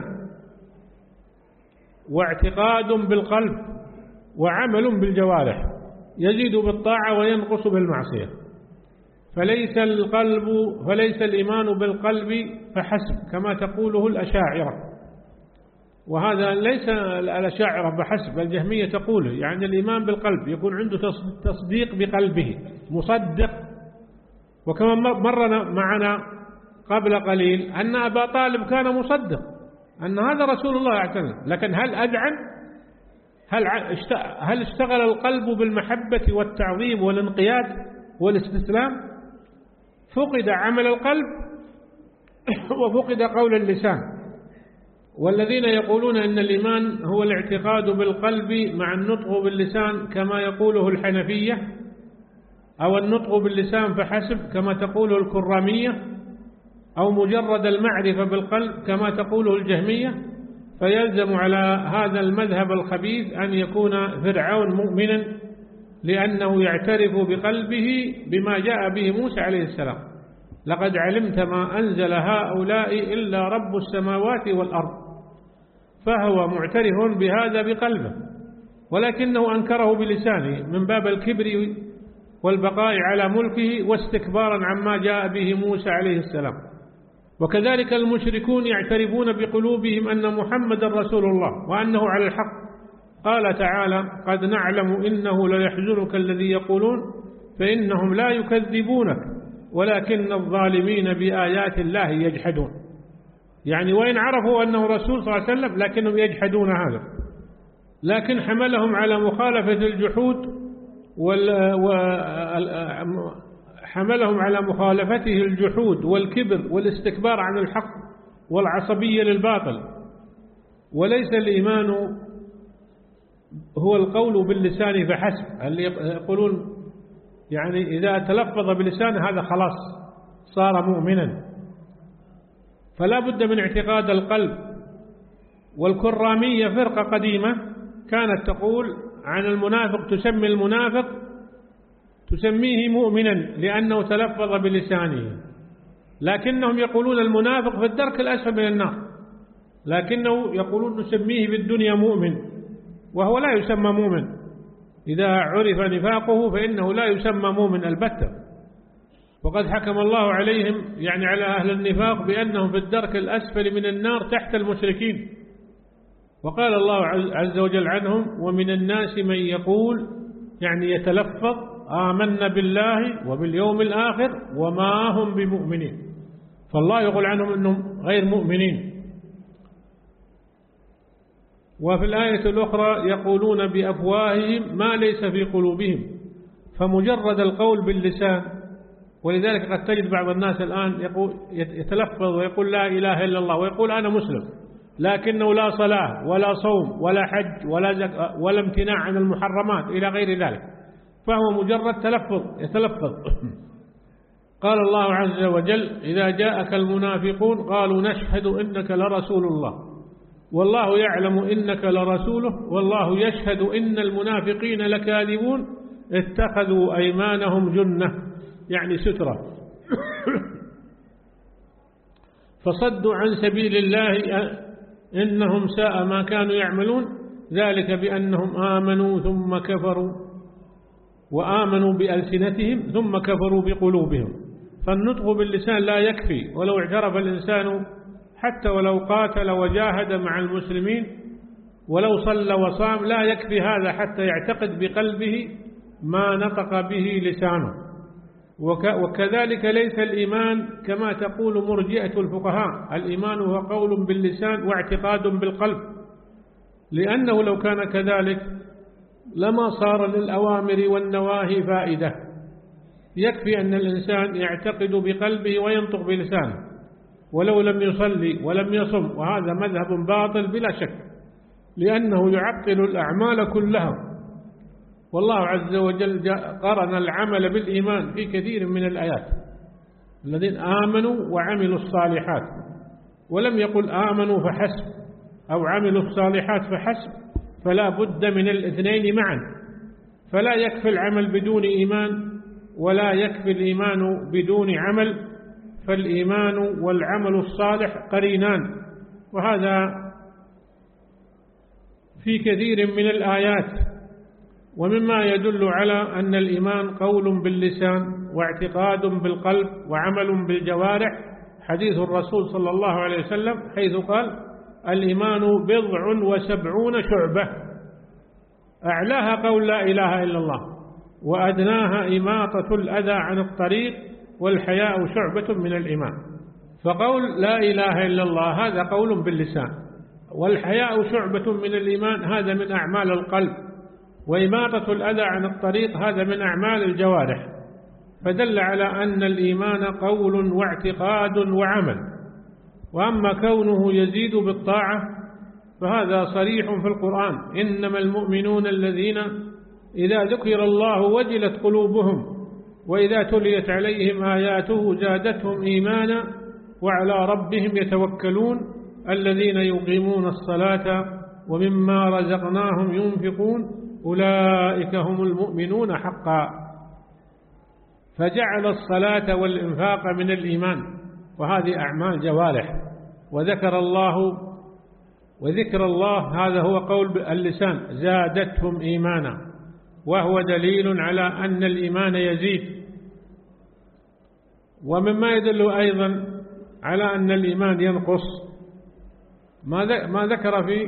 واعتقاد بالقلب وعمل بالجوارح، يزيد بالطاعة وينقص بالمعصية. فليس القلب فليس الإيمان بالقلب فحسب كما تقوله الأشاعرة، وهذا ليس الأشاعرة بحسب، الجهمية تقوله، يعني الإيمان بالقلب يكون عنده تصديق بقلبه مصدق. وكما مرنا معنا قبل قليل أن أبا طالب كان مصدق أن هذا رسول الله عليه وسلم، لكن هل أذعن؟ هل هل اشتغل القلب بالمحبة والتعظيم والانقياد والاستسلام؟ فقد عمل القلب وفقد قول اللسان. والذين يقولون أن الإيمان هو الاعتقاد بالقلب مع النطق باللسان كما يقوله الحنفية، أو النطق باللسان فحسب كما تقوله الكرامية، أو مجرد المعرفة بالقلب كما تقوله الجهمية، فيلزم على هذا المذهب الخبيث أن يكون فرعون مؤمنا، لأنه يعترف بقلبه بما جاء به موسى عليه السلام: لقد علمت ما أنزل هؤلاء إلا رب السماوات والأرض. فهو معترف بهذا بقلبه، ولكنه أنكره بلسانه من باب الكبر والبقاء على ملكه واستكبارا عما جاء به موسى عليه السلام. وكذلك المشركون يعترفون بقلوبهم أن محمد رسول الله وأنه على الحق. قال تعالى: قد نعلم إنه ليحزنك الذي يقولون فإنهم لا يكذبونك ولكن الظالمين بآيات الله يجحدون. يعني وإن عرفوا أنه رسول صلى الله عليه وسلم لكنهم يجحدون هذا، لكن حملهم على مخالفة الجحود وحملهم على مخالفته الجحود والكبر والاستكبار عن الحق والعصبية للباطل. وليس الإيمان هو القول باللسان فحسب. اللي يقولون يعني إذا تلفظ بلسانه هذا خلاص صار مؤمنا. فلا بد من اعتقاد القلب. والكرامية فرقة قديمة كانت تقول عن المنافق، تسمي المنافق تسميه مؤمنا لأنه تلفظ بلسانه، لكنهم يقولون المنافق في الدرك الأسفل من النار، لكنه يقولون نسميه بالدنيا مؤمن وهو لا يسمى مؤمن. إذا عرف نفاقه فإنه لا يسمى مؤمن البتة. وقد حكم الله عليهم يعني على أهل النفاق بأنهم في الدرك الأسفل من النار تحت المشركين. وقال الله عز وجل عنهم ومن الناس من يقول يعني يتلفظ آمنا بالله وباليوم الآخر وما هم بمؤمنين، فالله يقول عنهم أنهم غير مؤمنين. وفي الآية الأخرى يقولون بأفواههم ما ليس في قلوبهم، فمجرد القول باللسان. ولذلك قد تجد بعض الناس الآن يقول يتلفظ ويقول لا إله إلا الله ويقول أنا مسلم، لكنه لا صلاة ولا صوم ولا حج ولا زكاة ولا امتناع عن المحرمات إلى غير ذلك، فهو مجرد تلفظ يتلفظ. قال الله عز وجل إذا جاءك المنافقون قالوا نشهد إنك لرسول الله والله يعلم إنك لرسوله والله يشهد إن المنافقين لكاذبون اتخذوا أيمانهم جنة يعني سترة فصدوا عن سبيل الله إنهم ساء ما كانوا يعملون ذلك بأنهم آمنوا ثم كفروا وآمنوا بألسنتهم ثم كفروا بقلوبهم. فالنطق باللسان لا يكفي، ولو اعترف الإنسان حتى ولو قاتل وجاهد مع المسلمين ولو صلى وصام لا يكفي هذا حتى يعتقد بقلبه ما نطق به لسانه. وكذلك ليس الإيمان كما تقول مرجئة الفقهاء، الإيمان هو قول باللسان واعتقاد بالقلب، لأنه لو كان كذلك لما صار للأوامر والنواهي فائدة. يكفي أن الإنسان يعتقد بقلبه وينطق بلسانه ولو لم يصلي ولم يصم، وهذا مذهب باطل بلا شك، لأنه يعطل الأعمال كلها. والله عز وجل قرن العمل بالإيمان في كثير من الآيات، الذين آمنوا وعملوا الصالحات، ولم يقل آمنوا فحسب أو عملوا الصالحات فحسب، فلا بد من الاثنين معا. فلا يكفي العمل بدون إيمان ولا يكفي الإيمان بدون عمل، فالإيمان والعمل الصالح قرينان. وهذا في كثير من الآيات. ومما يدل على أن الإيمان قول باللسان واعتقاد بالقلب وعمل بالجوارح حديث الرسول صلى الله عليه وسلم حيث قال الإيمان بضع وسبعون شعبة، أعلاها قول لا إله إلا الله وأدناها إماطة الأذى عن الطريق والحياء شعبة من الإيمان. فقول لا إله إلا الله هذا قول باللسان، والحياء شعبة من الإيمان هذا من أعمال القلب، وإماطة الأذى عن الطريق هذا من أعمال الجوارح. فدل على أن الإيمان قول واعتقاد وعمل. وأما كونه يزيد بالطاعة فهذا صريح في القرآن إنما المؤمنون الذين إذا ذكر الله وجلت قلوبهم وإذا تليت عليهم آياته زادتهم إيمانا وعلى ربهم يتوكلون الذين يقيمون الصلاة ومما رزقناهم ينفقون أولئك هم المؤمنون حقا. فجعل الصلاة والإنفاق من الإيمان، وهذه أعمال جوارح. وذكر الله وذكر الله هذا هو قول اللسان زادتهم إيمانا، وهو دليل على أن الإيمان يزيد. ومما يدل أيضا على أن الإيمان ينقص ما ذكر في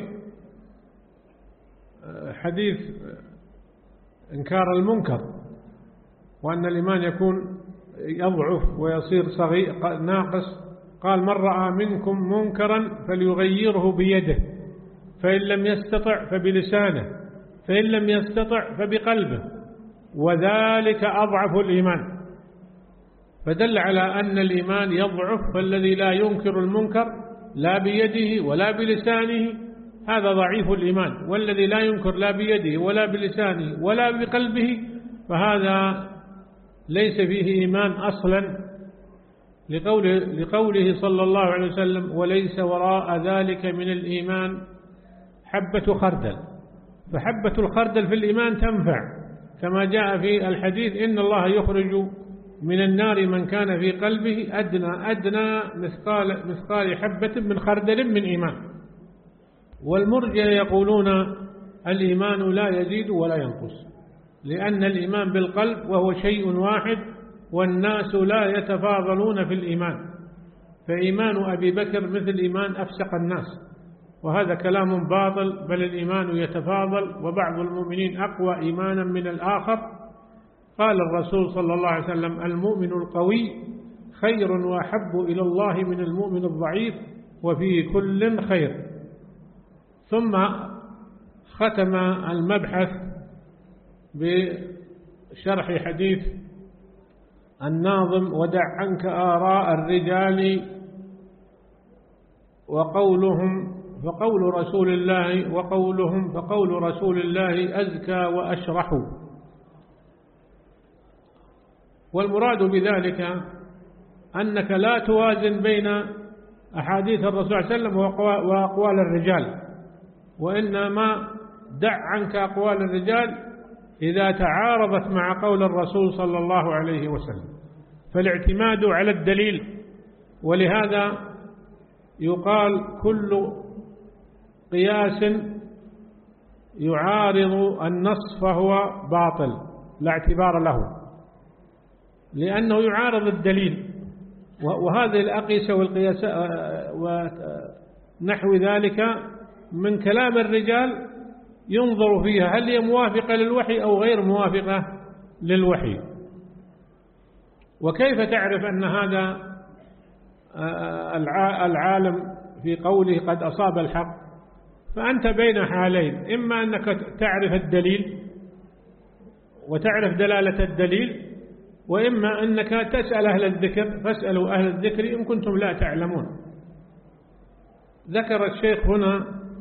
حديث إنكار المنكر، وأن الإيمان يكون يضعف ويصير صغير ناقص. قال من رأى منكم منكرا فليغيره بيده فإن لم يستطع فبلسانه فإن لم يستطع فبقلبه وذلك أضعف الإيمان. فدل على أن الإيمان يضعف، فالذي لا ينكر المنكر لا بيده ولا بلسانه هذا ضعيف الإيمان، والذي لا ينكر لا بيده ولا بلسانه ولا بقلبه فهذا ليس فيه إيمان أصلا، لقوله, لقوله صلى الله عليه وسلم: وليس وراء ذلك من الإيمان حبة خردل. فحبة الخردل في الإيمان تنفع، كما جاء في الحديث: إن الله يخرج من النار من كان في قلبه أدنى أدنى مثقال, مثقال حبة من خردل من إيمان. والمرجئة يقولون الإيمان لا يزيد ولا ينقص، لأن الإيمان بالقلب وهو شيء واحد، والناس لا يتفاضلون في الإيمان، فإيمان أبي بكر مثل إيمان أفسق الناس، وهذا كلام باطل، بل الإيمان يتفاضل، وبعض المؤمنين أقوى إيمانا من الآخر. قال الرسول صلى الله عليه وسلم: المؤمن القوي خير وأحب إلى الله من المؤمن الضعيف، وفي كل خير. ثم ختم المبحث بشرح حديث الناظم: ودع عنك آراء الرجال وقولهم فقول رسول الله وقولهم فقول رسول الله أزكى وأشرح. والمراد بذلك أنك لا توازن بين أحاديث الرسول صلى الله عليه وسلم وأقوال الرجال، وإنما دع عنك أقوال الرجال إذا تعارضت مع قول الرسول صلى الله عليه وسلم، فالاعتماد على الدليل. ولهذا يقال: كل قياس يعارض النص فهو باطل لا اعتبار له، لأنه يعارض الدليل. وهذه الأقيسة والقياس ونحو ذلك من كلام الرجال ينظر فيها هل هي موافقة للوحي أو غير موافقة للوحي. وكيف تعرف أن هذا العالم في قوله قد أصاب الحق؟ فأنت بين حالين: إما أنك تعرف الدليل وتعرف دلالة الدليل، وإما أنك تسأل أهل الذكر، فاسألوا أهل الذكر إن كنتم لا تعلمون. ذكر الشيخ هنا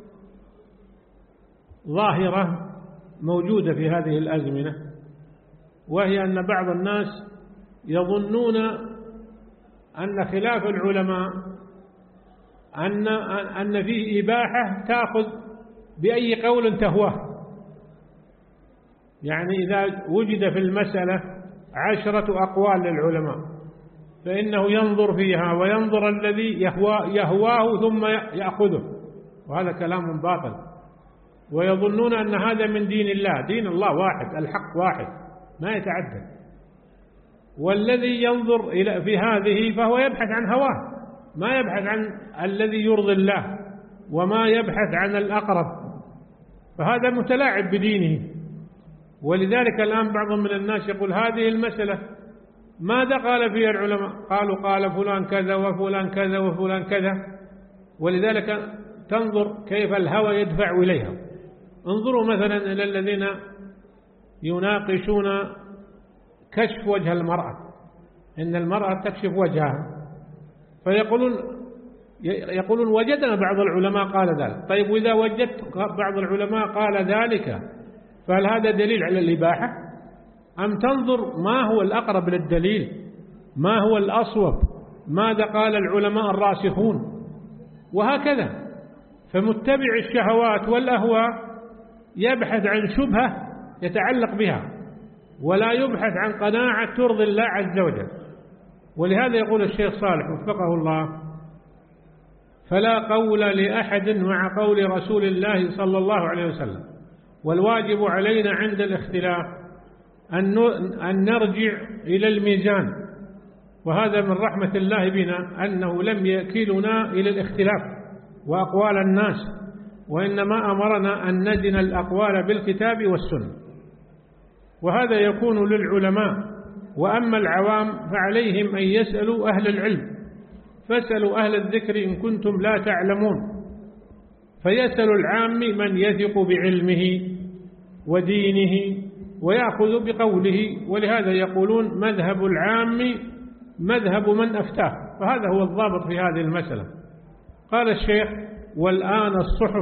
ظاهرة موجودة في هذه الأزمنة، وهي أن بعض الناس يظنون أن خلاف العلماء أن أن فيه إباحة تأخذ بأي قول تهواه. يعني إذا وجد في المسألة عشرة أقوال للعلماء فإنه ينظر فيها وينظر الذي يهواه ثم يأخذه، وهذا كلام باطل. ويظنون أن هذا من دين الله. دين الله واحد، الحق واحد ما يتعدد. والذي ينظر إلى في هذه فهو يبحث عن هواه، ما يبحث عن الذي يرضي الله، وما يبحث عن الأقرب، فهذا متلاعب بدينه. ولذلك الآن بعض من الناس يقول: هذه المسألة ماذا قال فيها العلماء؟ قالوا قال فلان كذا وفلان كذا وفلان كذا. ولذلك تنظر كيف الهوى يدفع إليها. انظروا مثلا إلى الذين يناقشون كشف وجه المرأة، إن المرأة تكشف وجهها، فيقولون يقولون وجدنا بعض العلماء قال ذلك. طيب، وإذا وجدت بعض العلماء قال ذلك فهل هذا دليل على الإباحة؟ أم تنظر ما هو الأقرب للدليل، ما هو الأصوب، ماذا قال العلماء الراسخون، وهكذا. فمتبع الشهوات والأهواء يبحث عن شبهة يتعلق بها، ولا يبحث عن قناعة ترضي الله عز وجل. ولهذا يقول الشيخ صالح وفقه الله: فلا قول لأحد مع قول رسول الله صلى الله عليه وسلم. والواجب علينا عند الاختلاف أن نرجع إلى الميزان، وهذا من رحمة الله بنا أنه لم يكلنا إلى الاختلاف وأقوال الناس، وإنما أمرنا أن ندن الأقوال بالكتاب والسنة، وهذا يكون للعلماء. وأما العوام فعليهم أن يسألوا أهل العلم، فاسألوا أهل الذكر إن كنتم لا تعلمون. فيسأل العام من يثق بعلمه ودينه ويأخذ بقوله، ولهذا يقولون مذهب العام مذهب من أفتاه، فهذا هو الضابط في هذه المسألة. قال الشيخ: والآن الصحف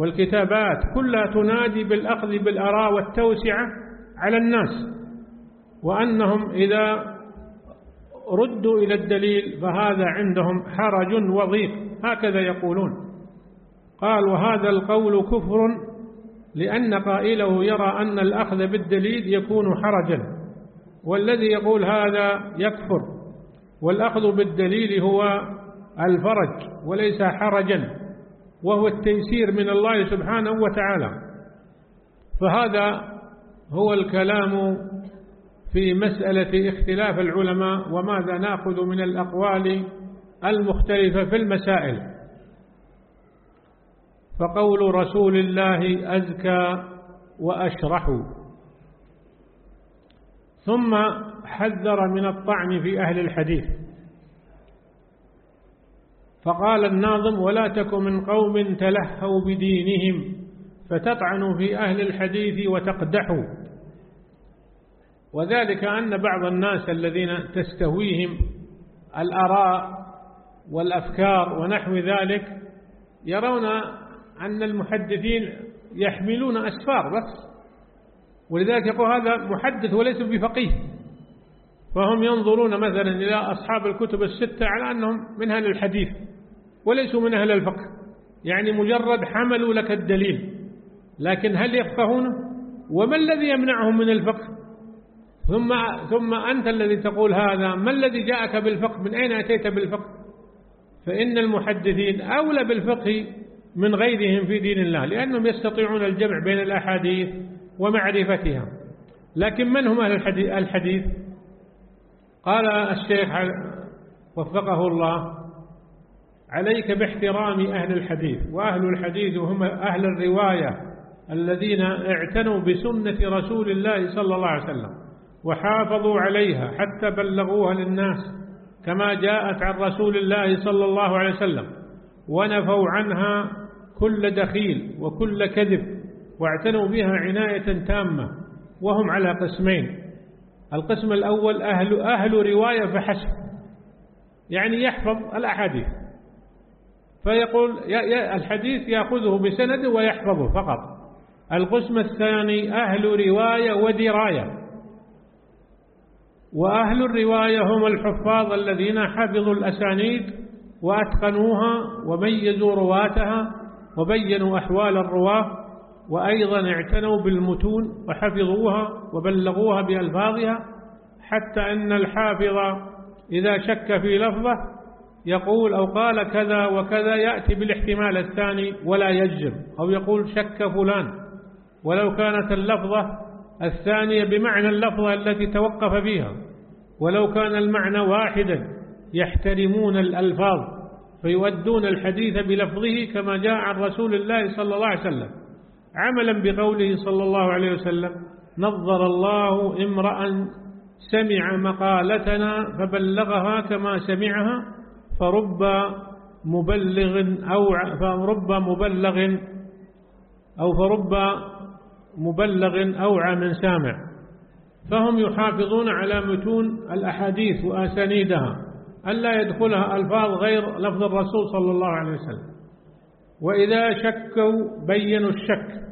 والكتابات كلها تنادي بالأخذ بالآراء والتوسعة على الناس، وأنهم إذا ردوا إلى الدليل فهذا عندهم حرج وضيق، هكذا يقولون. قال: وهذا القول كفر، لأن قائله يرى أن الأخذ بالدليل يكون حرجا، والذي يقول هذا يكفر، والأخذ بالدليل هو الفرج وليس حرجا، وهو التيسير من الله سبحانه وتعالى. فهذا هو الكلام في مسألة اختلاف العلماء وماذا نأخذ من الأقوال المختلفة في المسائل. فقول رسول الله أزكى وأشرح. ثم حذر من الطعن في أهل الحديث، فقال الناظم: ولا تك من قوم تلهوا بدينهم فتطعنوا في أهل الحديث وتقدحوا. وذلك أن بعض الناس الذين تستهويهم الآراء والأفكار ونحو ذلك يرون أن المحدثين يحملون أسفار بس، ولذلك يقول هذا محدث وليس بفقيه. فهم ينظرون مثلا إلى أصحاب الكتب الستة على أنهم من أهل الحديث وليسوا من أهل الفقه، يعني مجرد حملوا لك الدليل، لكن هل يفقهونه؟ وما الذي يمنعهم من الفقه؟ ثم, ثم أنت الذي تقول هذا، ما الذي جاءك بالفقه؟ من أين أتيت بالفقه؟ فإن المحدثين أولى بالفقه من غيرهم في دين الله، لأنهم يستطيعون الجمع بين الأحاديث ومعرفتها. لكن من هم أهل الحديث؟ قال الشيخ وفقه الله: عليك باحترام أهل الحديث، وأهل الحديث هم أهل الرواية الذين اعتنوا بسنة رسول الله صلى الله عليه وسلم وحافظوا عليها حتى بلغوها للناس كما جاءت عن رسول الله صلى الله عليه وسلم، ونفوا عنها كل دخيل وكل كذب، واعتنوا بها عناية تامة. وهم على قسمين: القسم الأول أهل, أهل رواية فحسب، يعني يحفظ الأحاديث، فيقول الحديث يأخذه بسنده ويحفظه فقط. القسم الثاني أهل رواية ودراية، وأهل الرواية هم الحفاظ الذين حفظوا الأسانيد وأتقنوها وميزوا رواتها وبينوا أحوال الرواة، وأيضا اعتنوا بالمتون وحفظوها وبلغوها بألفاظها، حتى أن الحافظ إذا شك في لفظه يقول أو قال كذا وكذا يأتي بالاحتمال الثاني ولا يجزم، أو يقول شك فلان ولو كانت اللفظة الثانية بمعنى اللفظة التي توقف فيها، ولو كان المعنى واحدا. يحترمون الألفاظ فيؤدون الحديث بلفظه كما جاء عن رسول الله صلى الله عليه وسلم، عملا بقوله صلى الله عليه وسلم: نظر الله امرأ سمع مقالتنا فبلغها كما سمعها فرب مبلغ أو فرب مبلغ أو فرب مبلغ أوعى من سامع. فهم يحافظون على متون الأحاديث وأسانيدها ألا يدخلها ألفاظ غير لفظ الرسول صلى الله عليه وسلم. وإذا شكوا بينوا الشك،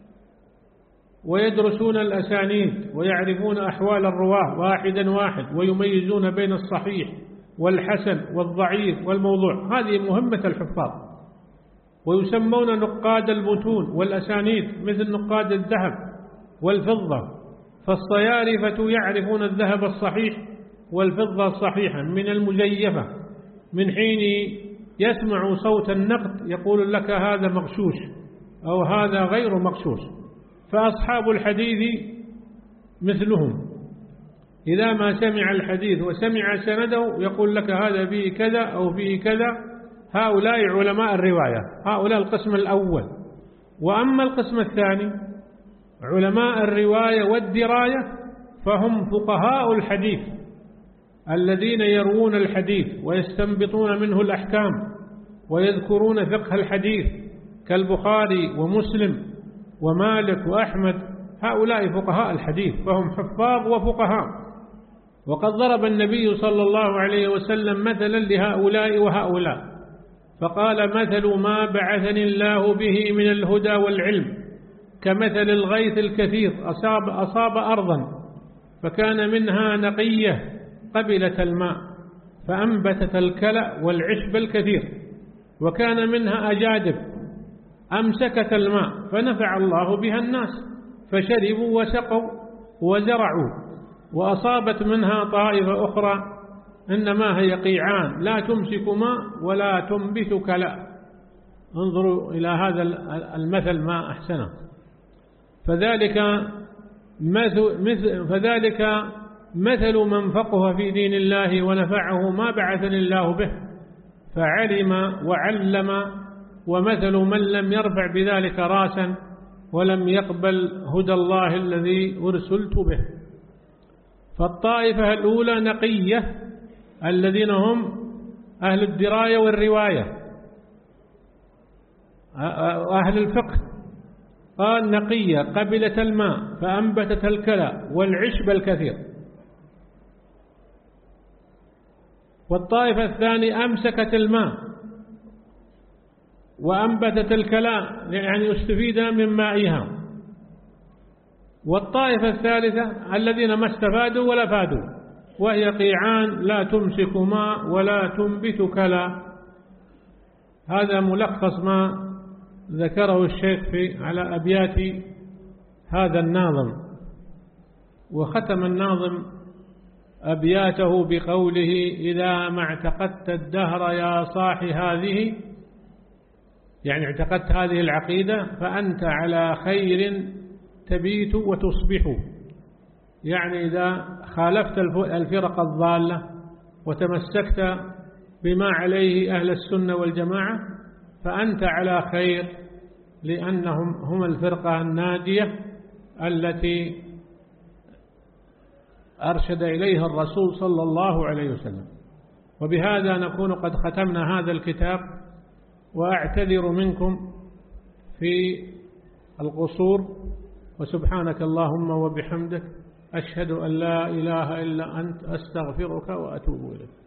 ويدرسون الأسانيد ويعرفون أحوال الرواة واحدا واحد، ويميزون بين الصحيح والحسن والضعيف والموضوع. هذه مهمة الحفاظ، ويسمون نقاد المتون والأسانيد مثل نقاد الذهب والفضة. فالصيارفة يعرفون الذهب الصحيح والفضة الصحيحة من المزيفة، من حين يسمع صوت النقد يقول لك هذا مغشوش أو هذا غير مغشوش. فأصحاب الحديث مثلهم، إذا ما سمع الحديث وسمع سنده يقول لك هذا فيه كذا أو فيه كذا. هؤلاء علماء الرواية، هؤلاء القسم الأول. وأما القسم الثاني علماء الرواية والدراية فهم فقهاء الحديث الذين يروون الحديث ويستنبطون منه الأحكام ويذكرون فقه الحديث كالبخاري ومسلم ومالك وأحمد. هؤلاء فقهاء الحديث، فهم حفاظ وفقهاء. وقد ضرب النبي صلى الله عليه وسلم مثلا لهؤلاء وهؤلاء، فقال: مثل ما بعثني الله به من الهدى والعلم كمثل الغيث الكثير أصاب, أصاب أرضا فكان منها نقية قبلت الماء فأنبتت الكلأ والعشب الكثير، وكان منها أجادب أمسكت الماء فنفع الله بها الناس فشربوا وسقوا وزرعوا. وأصابت منها طائفة أخرى إنما هي قيعان لا تمسك ماء ولا تنبت كلأ. انظروا إلى هذا المثل ما أحسنه. فذلك مثل, فذلك مثل من فقه في دين الله ونفعه ما بعثني الله به فعلم وعلم، ومثل من لم يرفع بذلك راسا ولم يقبل هدى الله الذي أرسلت به. فالطائفة الأولى نقية الذين هم أهل الدراية والرواية أهل الفقه، قال نقية قبلت الماء فأنبتت الكلى والعشب الكثير. والطائفة الثانية أمسكت الماء وأنبتت الكلى يعني استفيد من مائها. والطائفة الثالثة الذين ما استفادوا ولا فادوا وهي قيعان لا تمسك ماء ولا تنبت كلى. هذا ملخص ما ذكره الشيخ في على أبيات هذا الناظم. وختم الناظم أبياته بقوله: إذا ما اعتقدت الدهر يا صاح هذه، يعني اعتقدت هذه العقيدة فأنت على خير تبيت وتصبح. يعني إذا خالفت الفرق الضالة وتمسكت بما عليه أهل السنة والجماعة فأنت على خير، لأنهم هم الفرقة الناجية التي أرشد إليها الرسول صلى الله عليه وسلم. وبهذا نكون قد ختمنا هذا الكتاب، وأعتذر منكم في القصور، وسبحانك اللهم وبحمدك أشهد أن لا إله إلا أنت أستغفرك وأتوب إليك.